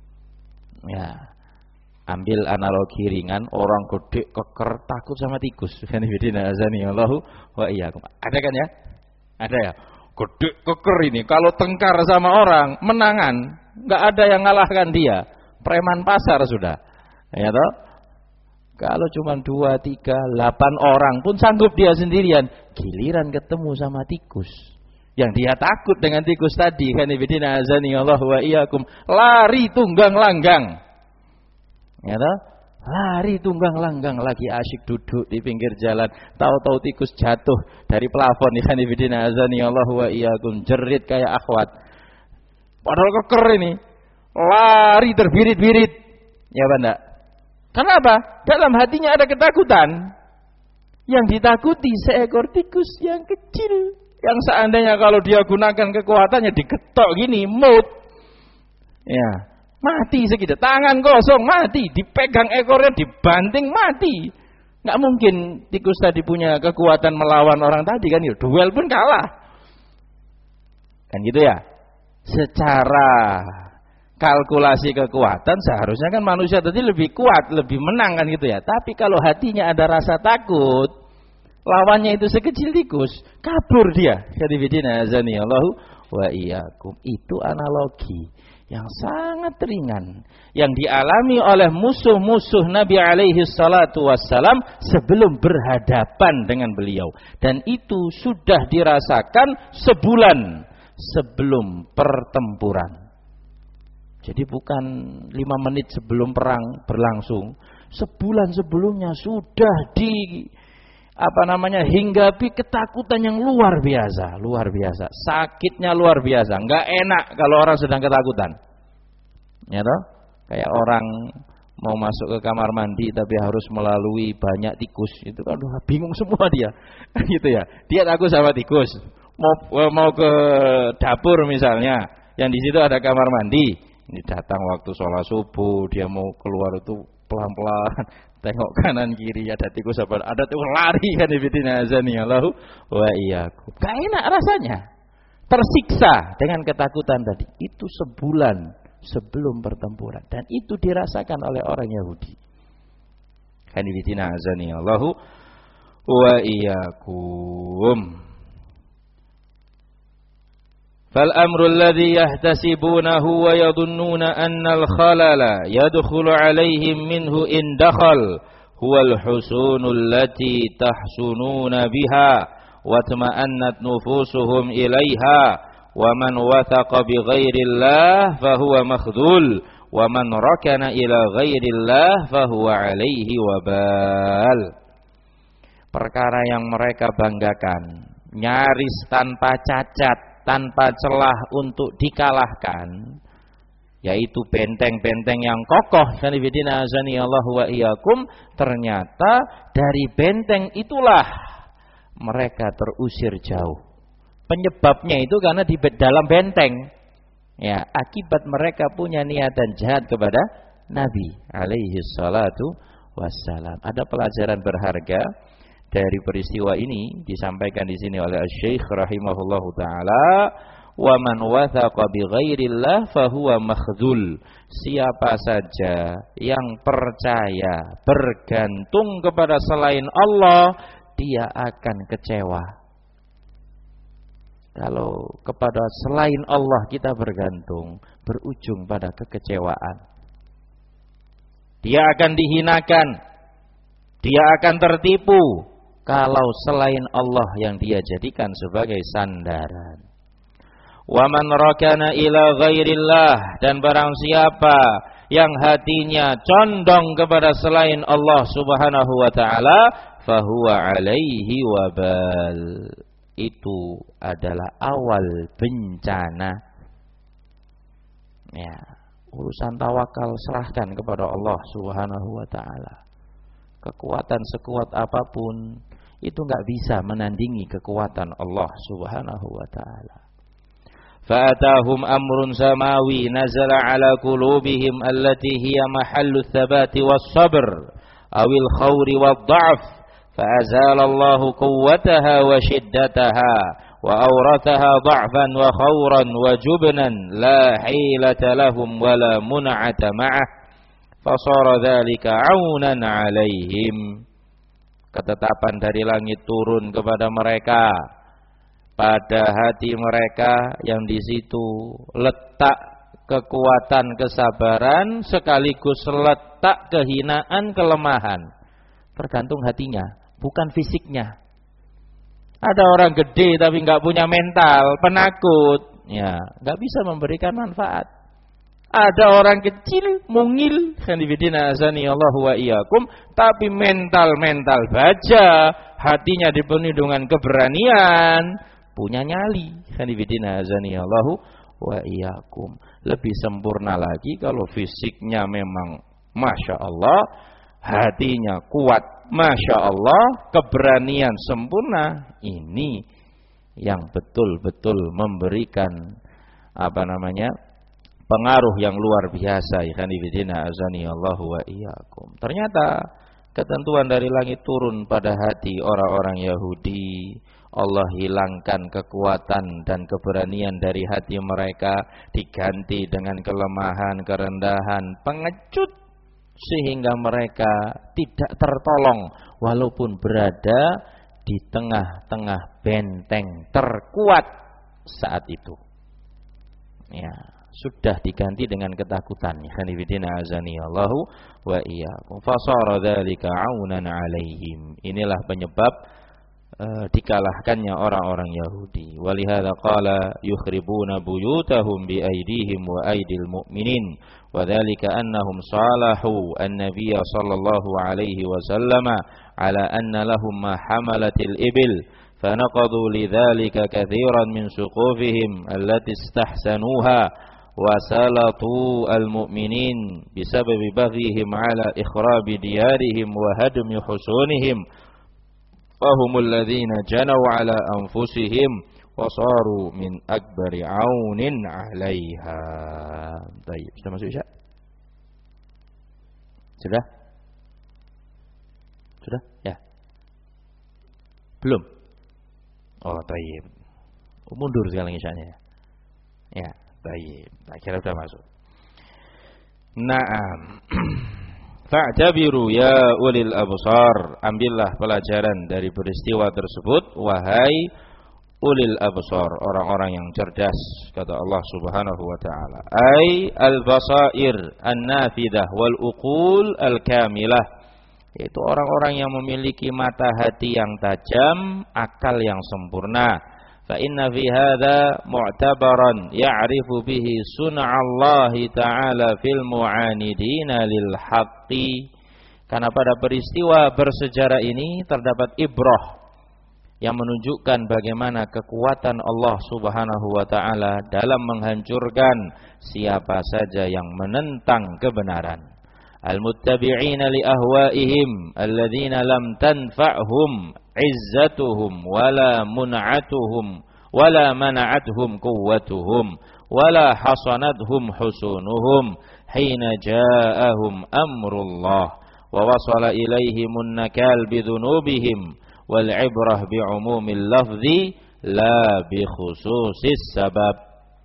Ya. Ambil analogi ringan, orang gede keker takut sama tikus. Khanifidina azani Allah wa iyyakum. Ada kan ya? Ada ya? Gede keker ini kalau tengkar sama orang, menangan, enggak ada yang ngalahkan dia. Preman pasar sudah. Ya toh? Kalau cuma dua, tiga, delapan orang pun sanggup dia sendirian. Giliran ketemu sama tikus, yang dia takut dengan tikus tadi, khanifidina azani Allah wa iyyakum, lari tunggang langgang. Ya toh? Lari tunggang langgang, lagi asyik duduk di pinggir jalan, tahu-tahu tikus jatuh dari plafon, khanifidina azani Allah wa iyyakum, jerit kayak akhwat. Padahal keker ini, lari terbirit-birit. Ya Banda. Kenapa? Dalam hatinya ada ketakutan. Yang ditakuti seekor tikus yang kecil, yang seandainya kalau dia gunakan kekuatannya diketok gini, maut. Ya, mati segitu. Tangan kosong mati, dipegang ekornya dibanting mati. Nggak mungkin tikus tadi punya kekuatan melawan orang tadi kan, ya duel pun kalah. Kan gitu ya. Secara kalkulasi kekuatan seharusnya kan manusia tadi lebih kuat, lebih menang kan gitu ya. Tapi kalau hatinya ada rasa takut, lawannya itu sekecil tikus, kabur dia. Kadibidina azani Allahu wa iyyakum. Itu analogi yang sangat ringan yang dialami oleh musuh-musuh Nabi alaihi salatu wassalam sebelum berhadapan dengan beliau, dan itu sudah dirasakan sebulan sebelum pertempuran. Jadi bukan lima menit sebelum perang berlangsung, sebulan sebelumnya sudah apa namanya hinggapi ketakutan yang luar biasa, luar biasa, sakitnya luar biasa, nggak enak kalau orang sedang ketakutan, ya toh? Kayak orang mau masuk ke kamar mandi tapi harus melalui banyak tikus, itu kan udah bingung semua dia, gitu ya. Dia takut sama tikus. Mau mau ke dapur misalnya, yang di situ ada kamar mandi, ini datang waktu sholat subuh, dia mau keluar itu pelan-pelan, tengok kanan kiri ada tikus apa, ada tikus lari kan ibidina azani Allahu wa iyyakum. Gak enak rasanya, tersiksa dengan ketakutan tadi. Itu sebulan sebelum pertempuran dan itu dirasakan oleh orang Yahudi. Kan ibidina azani Allahu wa iyyakum. فالأمر الذي يحتسبونه ويظنون أن الخلل يدخل عليهم منه إن دخل هو الحصون التي تحصنون بها واطمأنت نفوسهم إليها ومن وثق بغير الله فهو مخذول ومن ركن إلى غير الله فهو عليه وبال. Perkara yang mereka banggakan, nyaris tanpa cacat, tanpa celah untuk dikalahkan, yaitu benteng-benteng yang kokoh. Kanibidina azani Allahu wa iyyakum. Ternyata dari benteng itulah mereka terusir jauh. Penyebabnya itu karena di dalam benteng, ya, akibat mereka punya niatan jahat kepada Nabi alaihi salatu wassalam. Ada pelajaran berharga dari peristiwa ini disampaikan di sini oleh Syekh rahimahullahu taala, wa man wathaqa bi ghairillah fahuwa makhdhul. Siapa saja yang percaya bergantung kepada selain Allah, dia akan kecewa. Kalau kepada selain Allah kita bergantung, berujung pada kekecewaan. Dia akan dihinakan, dia akan tertipu kalau selain Allah yang dia jadikan sebagai sandaran. Wa man rakana ila ghairillah, dan barang siapa yang hatinya condong kepada selain Allah Subhanahu wa taala, fahuwa alaihi wabal. Itu adalah awal bencana. Ya, urusan tawakal serahkan kepada Allah Subhanahu wa taala. Kekuatan sekuat apapun itu enggak bisa menandingi kekuatan Allah Subhanahu wa taala. Fa'atahum amrun samawi nazala ala qulubihim allati hiya mahallu tsabati was-sabr awil khawri wad-dha'f fa'azala Allahu quwwataha wa shiddataha wa awrathaha dha'fan wa khawran wa jubnan la hilata lahum wa la mun'ata ma'ah fasara dzalika 'aunan 'alaihim. Ketetapan dari langit turun kepada mereka, pada hati mereka yang di situ letak kekuatan kesabaran sekaligus letak kehinaan kelemahan. Tergantung hatinya, bukan fisiknya. Ada orang gede tapi nggak punya mental, penakut, ya nggak bisa memberikan manfaat. Ada orang kecil, mungil, khanifidina azani Allahu wa iyyakum, tapi mental-mental baja, hatinya dipenuhi dengan keberanian, punya nyali, khanifidina azani Allahu wa iyyakum. Lebih sempurna lagi kalau fisiknya memang Masya Allah, hatinya kuat, Masya Allah, keberanian sempurna. Ini yang betul-betul memberikan apa namanya pengaruh yang luar biasa. Ikhwan fillah azani Allahu wa iyyakum. Ternyata ketentuan dari langit turun pada hati orang-orang Yahudi. Allah hilangkan kekuatan dan keberanian dari hati mereka, diganti dengan kelemahan, kerendahan, pengecut, sehingga mereka tidak tertolong walaupun berada di tengah-tengah benteng terkuat saat itu. Ya, sudah diganti dengan ketakutan. Khanifidina azani Allahu wa iyyakum. Fasara dzalika 'aunan 'alaihim. Inilah penyebab uh, dikalahkannya orang-orang Yahudi. Walihada qala yukhribuna buyutahum bi aydihim wa aydil mu'minin wa dzalika annahum salahu an-nabiy sallallahu alaihi wasallam ala anna lahum ma hamalatil ibil fanaqadu lidzalika katsiran min suqufihim allati istahsanuha wa salatu al-mu'minin bisababi baghihim ala ikhrabi diyarihim wa hadmi husunihim fahumul ladzina janaw ala anfusihim wa saru min akbari aunin 'alaiha. Baik, sudah masuk Isya? Sudah? Sudah? Ya. Belum? Oh, baik. Mundur sekarang Isyanya ya. Ya. Baik, akhirnya sudah masuk. Naam. Fa'tabiru ya ulil absar, ambillah pelajaran dari peristiwa tersebut wahai ulil absar, orang-orang yang cerdas, kata Allah Subhanahu wa taala. Ai al-basair an-nafidah wal uqul al-kamilah, yaitu orang-orang yang memiliki mata hati yang tajam, akal yang sempurna. Fa inna fi hadza mu'tabaran ya'rifu bihi sun'allahi ta'ala fil mu'anidina lil haqqi. Karena pada peristiwa bersejarah ini terdapat ibrah yang menunjukkan bagaimana kekuatan Allah Subhanahu wa taala dalam menghancurkan siapa saja yang menentang kebenaran. Al-muttabi'ina li ahwa'ihim alladzina lam tanfa'hum izzatuhum wala mun'atuhum wala mana'atuhum quwwatuhum wala hasanatuhum husunuhum hina ja'ahum amrullah wa wasala ilaihimun nakal bidhunubihim wal ibrah bi'umumil lafzi la bi khususis sabab.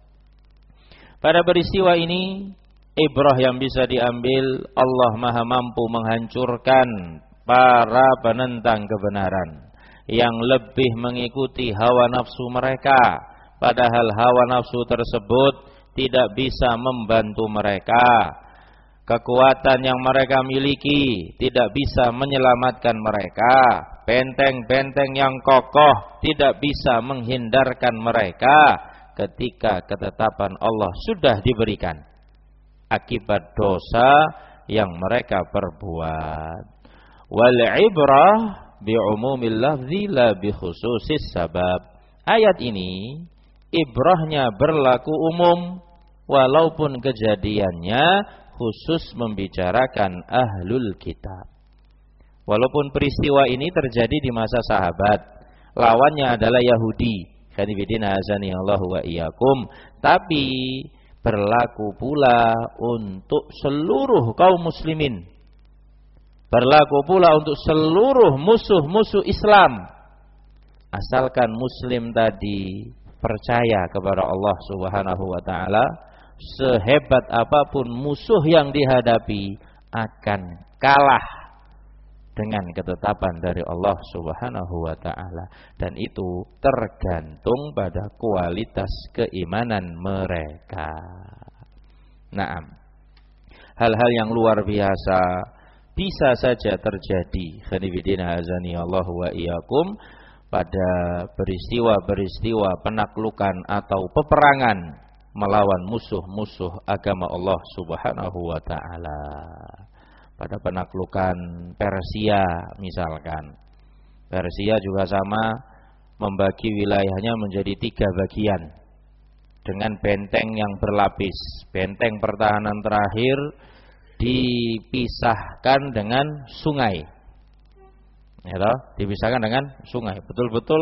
Pada peristiwa ini ibrah yang bisa diambil, Allah Maha mampu menghancurkan para penentang kebenaran yang lebih mengikuti hawa nafsu mereka, padahal hawa nafsu tersebut tidak bisa membantu mereka. Kekuatan yang mereka miliki tidak bisa menyelamatkan mereka. Benteng-benteng yang kokoh tidak bisa menghindarkan mereka ketika ketetapan Allah sudah diberikan akibat dosa yang mereka perbuat. Wal ibrah bi umumil lafzi la bi khususis sabab. Ayat ini ibrahnya berlaku umum walaupun kejadiannya khusus membicarakan ahlul kitab. Walaupun peristiwa ini terjadi di masa sahabat, lawannya adalah Yahudi. Khanifidina azani Allahu wa iyyakum, tapi berlaku pula untuk seluruh kaum muslimin. Berlaku pula untuk seluruh musuh-musuh Islam. Asalkan muslim tadi percaya kepada Allah Subhanahu wa taala, sehebat apapun musuh yang dihadapi akan kalah dengan ketetapan dari Allah Subhanahu wa taala, dan itu tergantung pada kualitas keimanan mereka. Naam. Hal-hal yang luar biasa bisa saja terjadi, khanifidina azani Allah wa iyyakum, pada peristiwa-peristiwa penaklukan atau peperangan melawan musuh-musuh agama Allah Subhanahu wa taala. Pada penaklukan Persia misalkan, Persia juga sama, membagi wilayahnya menjadi tiga bagian dengan benteng yang berlapis. Benteng pertahanan terakhir dipisahkan dengan sungai, ya toh? Dipisahkan dengan sungai, betul-betul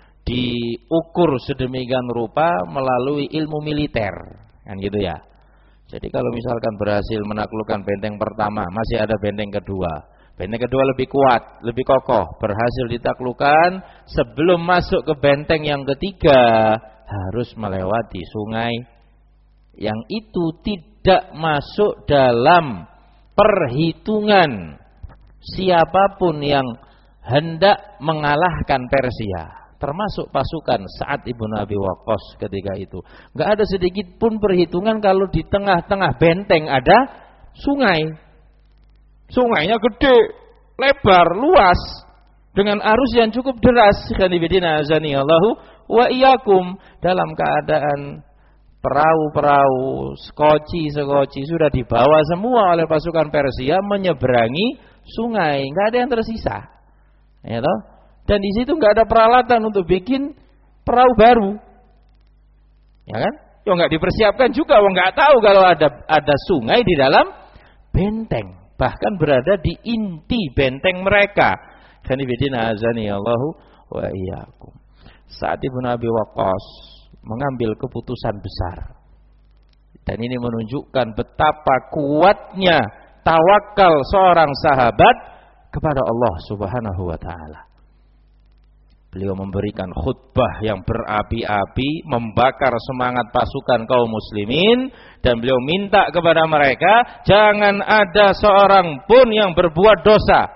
diukur sedemikian rupa melalui ilmu militer, kan gitu ya. Jadi kalau misalkan berhasil menaklukkan benteng pertama, masih ada benteng kedua. Benteng kedua lebih kuat, lebih kokoh, berhasil ditaklukkan, sebelum masuk ke benteng yang ketiga harus melewati sungai yang itu tidak masuk dalam perhitungan siapapun yang hendak mengalahkan Persia, termasuk pasukan Sa'ad ibn Abi Waqqas ketika itu. Enggak ada sedikit pun perhitungan kalau di tengah-tengah benteng ada sungai. Sungainya gede, lebar, luas. dengan arus yang cukup deras, khanifidina azanillahu wa iyyakum, dalam keadaan perahu-perahu, skoci-skoci sudah dibawa semua oleh pasukan Persia menyeberangi sungai, nggak ada yang tersisa, ya toh? Dan di situ nggak ada peralatan untuk bikin perahu baru, ya kan? Yo nggak dipersiapkan juga, wong nggak tahu kalau ada ada sungai di dalam benteng, bahkan berada di inti benteng mereka. Khanifidina azanillahu wa iyyakum. Sa'ad bin Abi Waqqas mengambil keputusan besar, dan ini menunjukkan betapa kuatnya tawakal seorang sahabat kepada Allah Subhanahu wa taala. Beliau memberikan khutbah yang berapi-api, membakar semangat pasukan kaum muslimin, dan beliau minta kepada mereka jangan ada seorang pun yang berbuat dosa.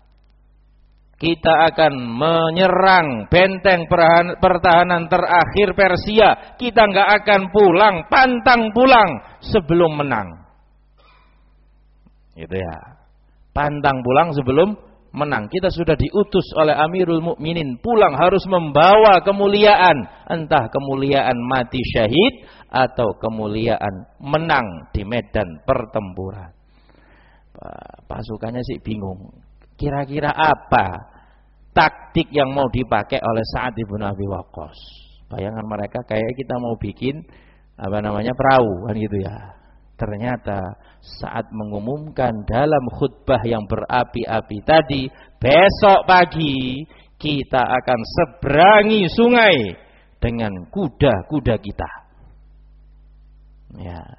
Kita akan menyerang benteng pertahanan terakhir Persia. Kita nggak akan pulang, pantang pulang sebelum menang. Gitu ya. Pantang pulang sebelum menang. Kita sudah diutus oleh Amirul Mukminin pulang harus membawa kemuliaan, entah kemuliaan mati syahid atau kemuliaan menang di medan pertempuran. Pasukannya sih bingung. Kira-kira apa taktik yang mau dipakai oleh Sa'ad bin Abi Waqqas? Bayangan mereka kayak kita mau bikin apa namanya perahu kan gitu ya. Ternyata saat mengumumkan dalam khutbah yang berapi-api tadi, besok pagi kita akan seberangi sungai dengan kuda-kuda kita. Ya.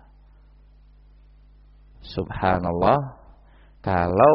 Subhanallah, kalau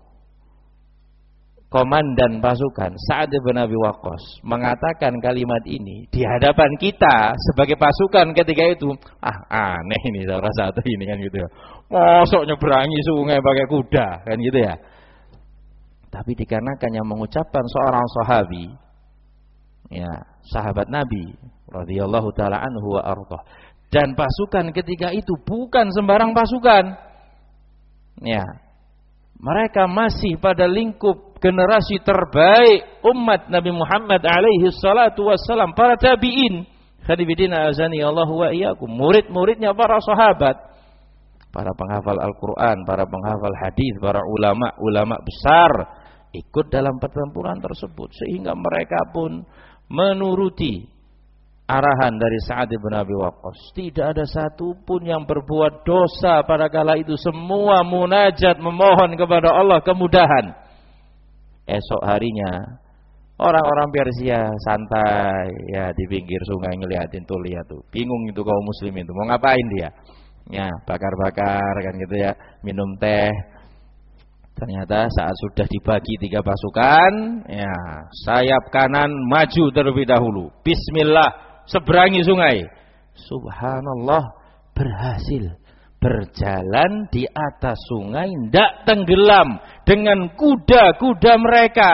komandan pasukan Sa'ad bin Abi Waqqas mengatakan kalimat ini di hadapan kita sebagai pasukan ketika itu, ah aneh ini salah satu ini kan gitu ya. Mosok nyeberangi sungai pakai kuda kan gitu ya. Tapi dikarenakan yang mengucapkan seorang sahabi, ya, sahabat Nabi radhiyallahu taala anhu wa ardhah, dan pasukan ketika itu bukan sembarang pasukan. Ya. Mereka masih pada lingkup generasi terbaik umat Nabi Muhammad alaihi salatu wassalam, para tabi'in. Khanifidina azanillahu wa iyyakum, murid-muridnya para sahabat, para penghafal Al-Qur'an, para penghafal hadis, para ulama-ulama besar ikut dalam pertempuran tersebut, sehingga mereka pun menuruti arahan dari Sa'ad bin Abi Waqqas. Tidak ada satupun yang berbuat dosa pada kala itu. Semua munajat memohon kepada Allah kemudahan. Esok harinya orang-orang Persia santai ya di pinggir sungai ngeliatin tuh, lihat tuh. Bingung itu kaum muslimin itu mau ngapain dia? Ya, bakar-bakar kan gitu ya, minum teh. Ternyata saat sudah dibagi tiga pasukan, ya, sayap kanan maju terlebih dahulu. Bismillah, seberangi sungai. Subhanallah, berhasil berjalan di atas sungai, tidak tenggelam dengan kuda-kuda mereka.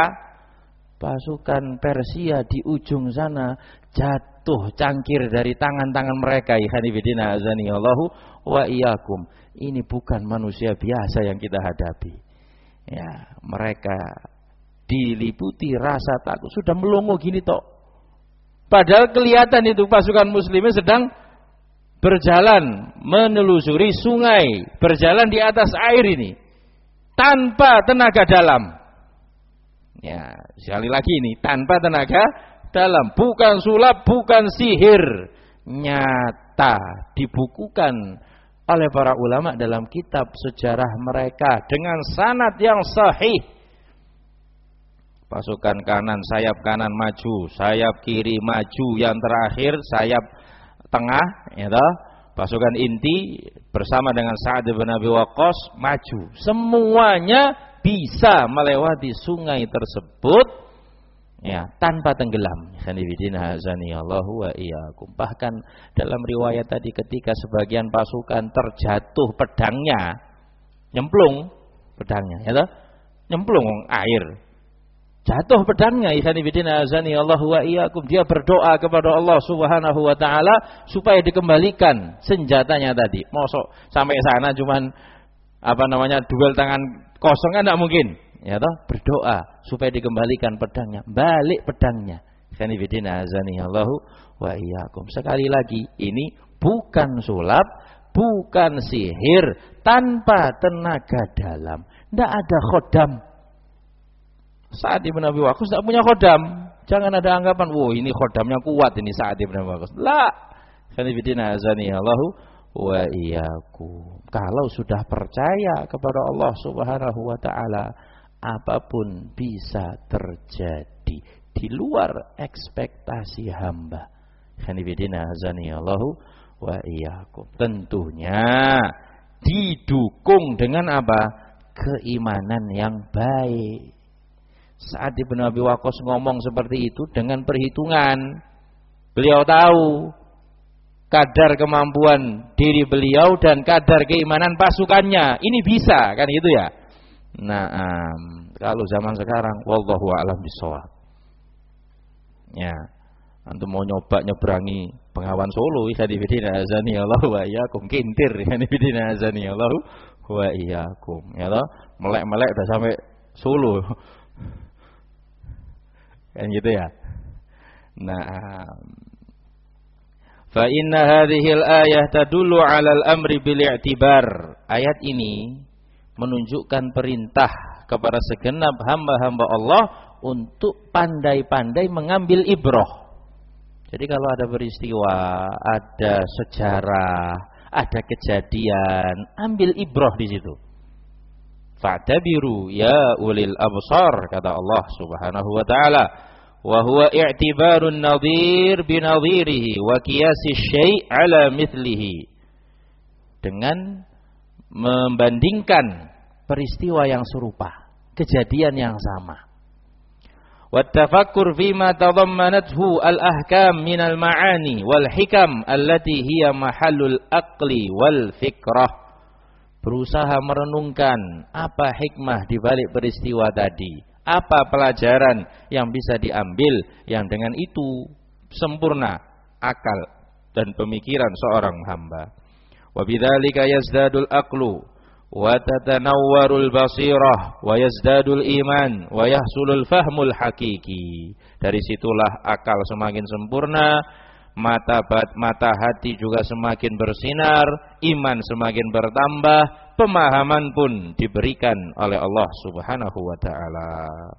Pasukan Persia di ujung sana jatuh cangkir dari tangan-tangan mereka. Ikhwanifidina azanillahu wa iyyakum. Ini bukan manusia biasa yang kita hadapi. Ya, mereka diliputi rasa takut, sudah melongo gini toh. Padahal kelihatan itu pasukan muslimin sedang berjalan menelusuri sungai, berjalan di atas air ini tanpa tenaga dalam. Ya, sekali lagi ini tanpa tenaga dalam, bukan sulap, bukan sihir, nyata dibukukan oleh para ulama dalam kitab sejarah mereka dengan sanad yang sahih. Pasukan kanan, sayap kanan maju, sayap kiri maju, yang terakhir sayap tengah, ya toh, pasukan inti bersama dengan Sa'ad bin Abi Waqqas maju. Semuanya bisa melewati sungai tersebut, ya, tanpa tenggelam. Khanifidina azanillahu wa iyyakum. Bahkan dalam riwayat tadi ketika sebagian pasukan terjatuh pedangnya, nyemplung pedangnya, ya toh, nyemplung air. Jatuh pedangnya, ikhwanifidina azanillahu wa iyyakum, dia berdoa kepada Allah Subhanahu wa taala supaya dikembalikan senjatanya tadi. Mosok sampai sana cuman apa namanya duel tangan kosong kan enggak mungkin. ya toh, berdoa supaya dikembalikan pedangnya, balik pedangnya. Khanifidina azani Allahu wa iyyakum. Sekali lagi, ini bukan sulap, bukan sihir tanpa tenaga dalam. Tidak ada khodam. Sa'ad bin Abi Waqqas tidak punya khodam. Jangan ada anggapan, "Wah, ini khodamnya kuat ini Sa'ad bin Abi Waqqas." La. Khanifidina azani Allahu wa iyyakum. Kalau sudah percaya kepada Allah Subhanahu wa taala, apapun bisa terjadi di luar ekspektasi hamba. Khanifidina azani Allahu wa iyyakum. Tentunya didukung dengan apa? Keimanan yang baik. Sa'ad bin Abi Waqqas ngomong seperti itu dengan perhitungan. Beliau tahu kadar kemampuan diri beliau dan kadar keimanan pasukannya. Ini bisa, kan gitu ya. Nah, um, kalau zaman sekarang, wallahu a'lam bishawab. Ya, antum mau nyoba nyebrangi Bengawan Solo, ikhwanifidina azani Allah wa iyyakum, kintir, ikhwanifidina azani Allah wa iyyakum. Ya toh, melek-melek udah sampai Solo. Kan gitu ya. Nah, fa inna hadhil ayah tadullu 'alal amri bil i'tibar. Ayat ini menunjukkan perintah kepada segenap hamba-hamba Allah untuk pandai-pandai mengambil ibrah. Jadi kalau ada peristiwa, ada sejarah, ada kejadian, ambil ibrah di situ. Fa'tabiru ya ulil absar, kata Allah Subhanahu wa taala. Wa huwa i'tibarun nadhir binadhirihi wa qiyasi syai' ala mithlihi. Dengan membandingkan peristiwa yang serupa, kejadian yang sama. Wa tafakkur fima tadammanathu al-ahkam minal ma'ani wal hikam allati hiya mahallul aqli wal fikrah. Berusaha merenungkan apa hikmah di balik peristiwa tadi, apa pelajaran yang bisa diambil yang dengan itu sempurna akal dan pemikiran seorang hamba. Wa bidzalika yazdadul aqlu wa tatanawwarul basirah wa yazdadul iman wa yahsulul fahmul hakiki. Dari situlah akal semakin sempurna, mata mata hati juga semakin bersinar, iman semakin bertambah, pemahaman pun diberikan oleh Allah Subhanahu wa taala.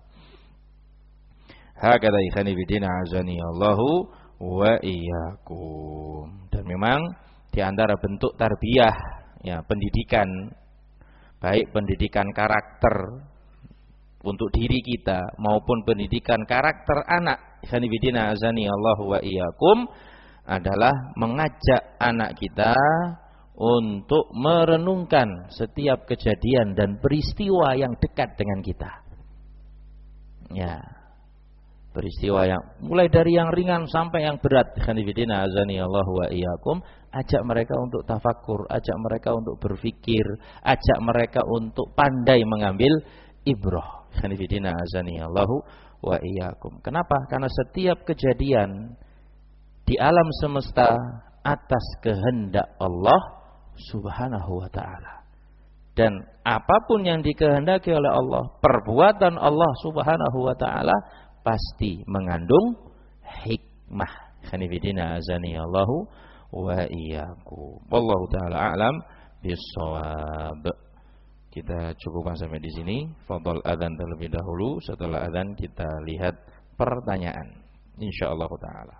Hakadha ikhani bidina azani Allahu wa iyyakum. Dan memang di antara bentuk tarbiyah, ya, pendidikan, baik pendidikan karakter untuk diri kita maupun pendidikan karakter anak, ikhani bidina azani Allahu wa iyyakum, adalah mengajak anak kita untuk merenungkan setiap kejadian dan peristiwa yang dekat dengan kita. Ya, peristiwa yang mulai dari yang ringan sampai yang berat. Khanifidina azani Allah wa iyyakum. Ajak mereka untuk tafakur, ajak mereka untuk berfikir, ajak mereka untuk pandai mengambil ibrah. Khanifidina azani Allah wa iyyakum. Kenapa? Karena setiap kejadian di alam semesta atas kehendak Allah Subhanahu wa ta'ala. Dan apapun yang dikehendaki oleh Allah, perbuatan Allah Subhanahu wa ta'ala pasti mengandung hikmah. Khanifidina azani Allahu wa iyyakum. Wallahu ta'ala a'lam bissawab. Kita cukupkan sampai di sini. Fadhal adzan terlebih dahulu. Setelah adzan kita lihat pertanyaan, insyaallah ta'ala.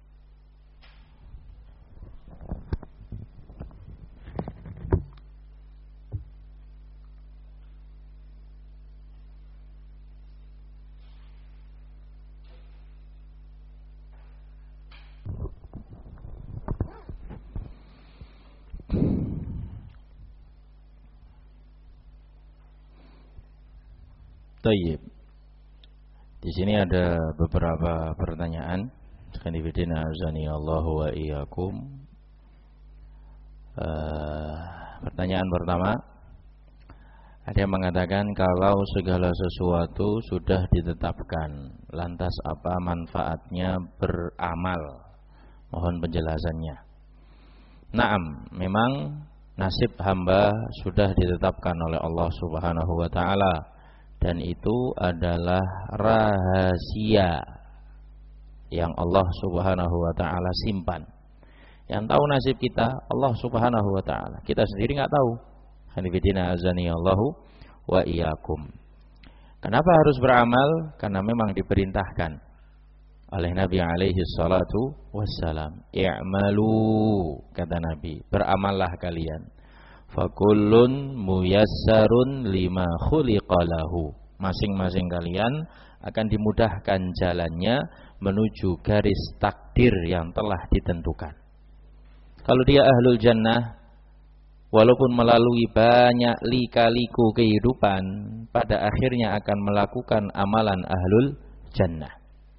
Tayyib. Di sini ada beberapa pertanyaan. Khanifidina azani Allah wa iyyakum. Uh, pertanyaan pertama, ada yang mengatakan kalau segala sesuatu sudah ditetapkan, lantas apa manfaatnya beramal? Mohon penjelasannya. Naam, memang nasib hamba sudah ditetapkan oleh Allah Subhanahu wa taala. dan itu adalah rahasia yang Allah Subhanahu wa taala simpan. Yang tahu nasib kita Allah Subhanahu wa taala. Kita sendiri enggak tahu. Hanifidina azani Allahu wa iyyakum. Kenapa harus beramal? Karena memang diperintahkan oleh Nabi alaihi salatu wassalam. I'malu, kata Nabi, beramallah kalian. Fakullun muyassarun lima khuliqalahu. Masing-masing kalian akan dimudahkan jalannya menuju garis takdir yang telah ditentukan. Kalau dia ahlul jannah, walaupun melalui banyak lika-liku kehidupan, pada akhirnya akan melakukan amalan ahlul jannah.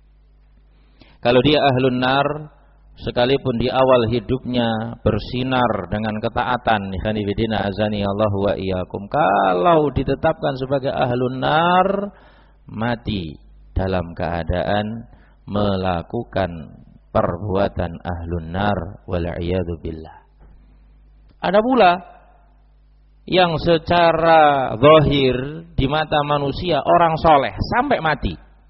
Kalau dia ahlun nar, sekalipun di awal hidupnya bersinar dengan ketaatan, ikhwanifidina azani Allah wa iyyakum, kalau ditetapkan sebagai ahlun nar, mati dalam keadaan melakukan perbuatan ahlun nar wal'iyadu billah. Ada pula yang secara zahir di mata manusia orang soleh sampai mati,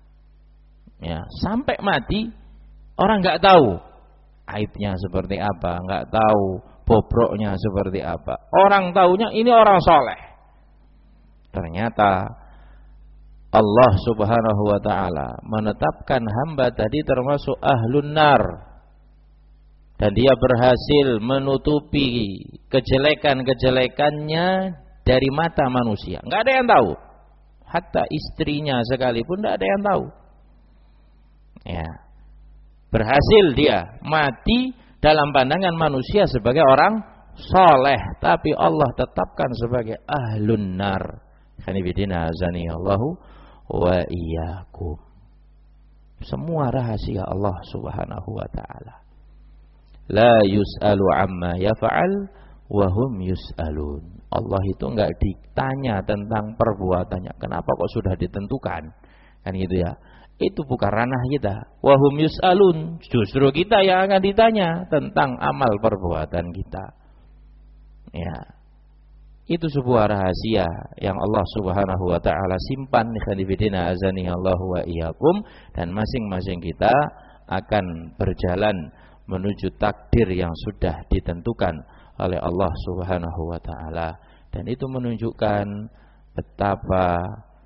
ya, sampai mati orang nggak tahu aibnya seperti apa, nggak tahu bobroknya seperti apa. Orang tahunya ini orang soleh. Ternyata Allah Subhanahu wa ta'ala menetapkan hamba tadi termasuk ahlun nar, dan dia berhasil menutupi kejelekan-kejelekannya dari mata manusia. Nggak ada yang tahu, hatta istrinya sekalipun nggak ada yang tahu. Ya, berhasil dia mati dalam pandangan manusia sebagai orang soleh, tapi Allah tetapkan sebagai ahlun nar. Hanifidina azani Allahu wa iyyakum. Semua rahasia Allah Subhanahu wa ta'ala. La yus'alu amma yaf'al wa hum yus'alun. Allah itu enggak ditanya tentang perbuatannya. Kenapa kok sudah ditentukan? Kan gitu ya. Itu bukan ranah kita. Wa hum yus'alun. Justru kita yang akan ditanya tentang amal perbuatan kita. Ya. Itu sebuah rahasia yang Allah Subhanahu wa ta'ala simpan, ikhwanifidina azani Allah wa iyyakum, dan masing-masing kita akan berjalan menuju takdir yang sudah ditentukan oleh Allah Subhanahu wa ta'ala. Dan itu menunjukkan betapa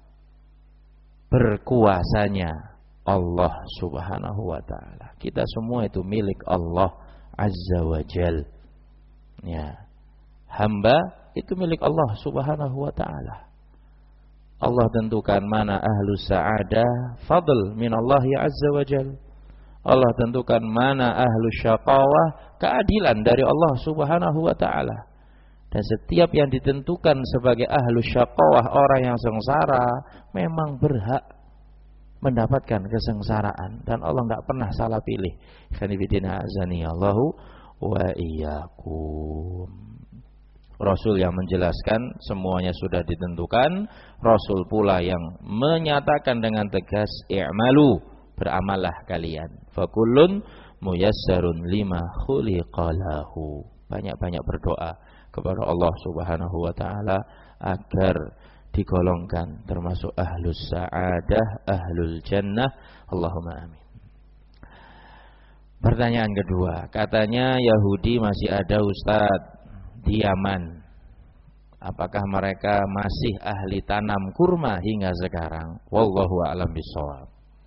berkuasanya Allah Subhanahu wa ta'ala. Kita semua itu milik Allah Azza wa Jal. Ya. Hamba itu milik Allah Subhanahu wa ta'ala. Allah tentukan mana ahlus sa'adah, fadl min Allah ya Azza wa Jal. Allah tentukan mana ahlus syaqawah, keadilan dari Allah Subhanahu wa ta'ala. Dan setiap yang ditentukan sebagai ahlus syaqawah, orang yang sengsara, memang berhak mendapatkan kesengsaraan, dan Allah enggak pernah salah pilih. Khanifidina azani Allahu wa iyyakum. Rasul yang menjelaskan semuanya sudah ditentukan. Rasul pula yang menyatakan dengan tegas, i'malu, beramallah kalian. Fakullun muyassarun lima khuliqalahu. Banyak-banyak berdoa kepada Allah Subhanahu wa ta'ala agar digolongkan termasuk ahlus sa'adah, ahlul jannah. Allahumma amin. Pertanyaan kedua, katanya Yahudi masih ada Ustadz di Yaman. Apakah mereka masih ahli tanam kurma hingga sekarang? Wallahu a'lam bishawab.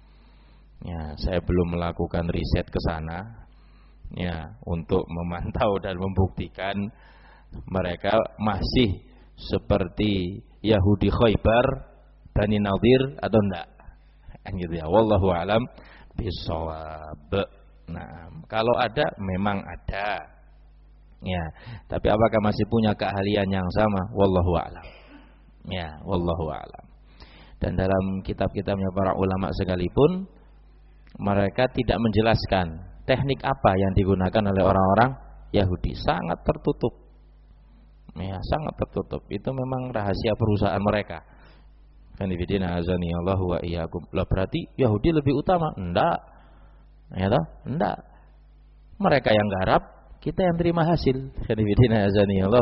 Ya, saya belum melakukan riset ke sana, ya, untuk memantau dan membuktikan mereka masih seperti Yahudi Khaybar, Bani Nadir atau enggak. Kan gitu ya. Wallahu a'lam bishawab. Nah, kalau ada memang ada. Ya, tapi apakah masih punya keahlian yang sama? Wallahu a'lam. Ya, wallahu a'lam. Dan dalam kitab-kitabnya para ulama sekalipun, mereka tidak menjelaskan teknik apa yang digunakan oleh orang-orang Yahudi. Sangat tertutup. Ya, sangat tertutup. Itu memang rahasia perusahaan mereka. Kanifidina azani Allahu wa iyyakum. Lah berarti Yahudi lebih utama? Enggak. Ya toh? Enggak. Mereka yang garap, kita yang terima hasil. Kanifidina azani Allahu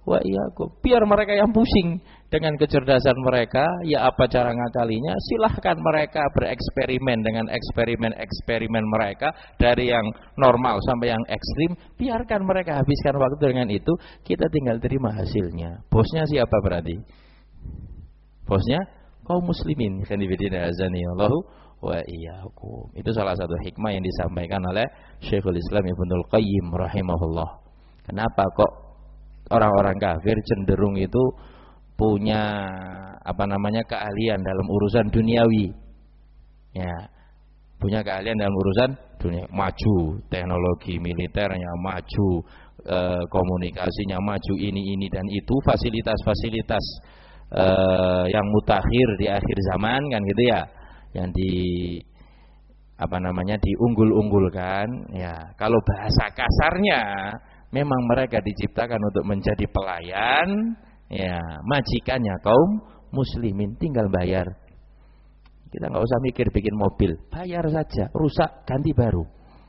wa iyyakum. Biar mereka yang pusing dengan kecerdasan mereka, ya apa cara ngakalinya? Silahkan mereka bereksperimen dengan eksperimen-eksperimen mereka dari yang normal sampai yang ekstrim. Biarkan mereka habiskan waktu dengan itu, kita tinggal terima hasilnya. Bosnya siapa berarti? Bosnya kaum muslimin. Kan dibidina azani Allahu wa iyyakum. Itu salah satu hikmah yang disampaikan oleh Syekhul Islam Ibnul Qayyim rahimahullah. Kenapa kok orang-orang kafir cenderung itu punya apa namanya keahlian dalam urusan duniawi, ya, punya keahlian dalam urusan dunia, maju teknologi militernya, maju e, komunikasinya, maju ini ini dan itu, fasilitas-fasilitas e, yang mutakhir di akhir zaman kan gitu ya, yang di apa namanya diunggul-unggulkan, ya. Kalau bahasa kasarnya memang mereka diciptakan untuk menjadi pelayan, ya, majikannya kaum muslimin, tinggal bayar. Kita nggak usah mikir bikin mobil, bayar saja, rusak ganti baru.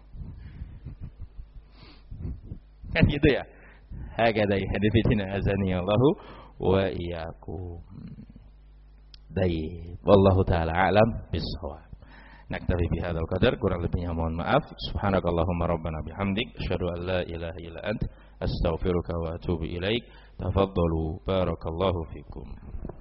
Kan gitu ya. Hakadha haditsina azani Allahu wa iyyakum. Baik, wallahu taala alam bissawab. Naktafi bihadzal qadar, kurang lebihnya mohon maaf. Subhanakallahumma rabbana bihamdik asyhadu an la ilaha illa ant astaghfiruka wa atubu ilaik. Tafaddalu barakallahu fikum.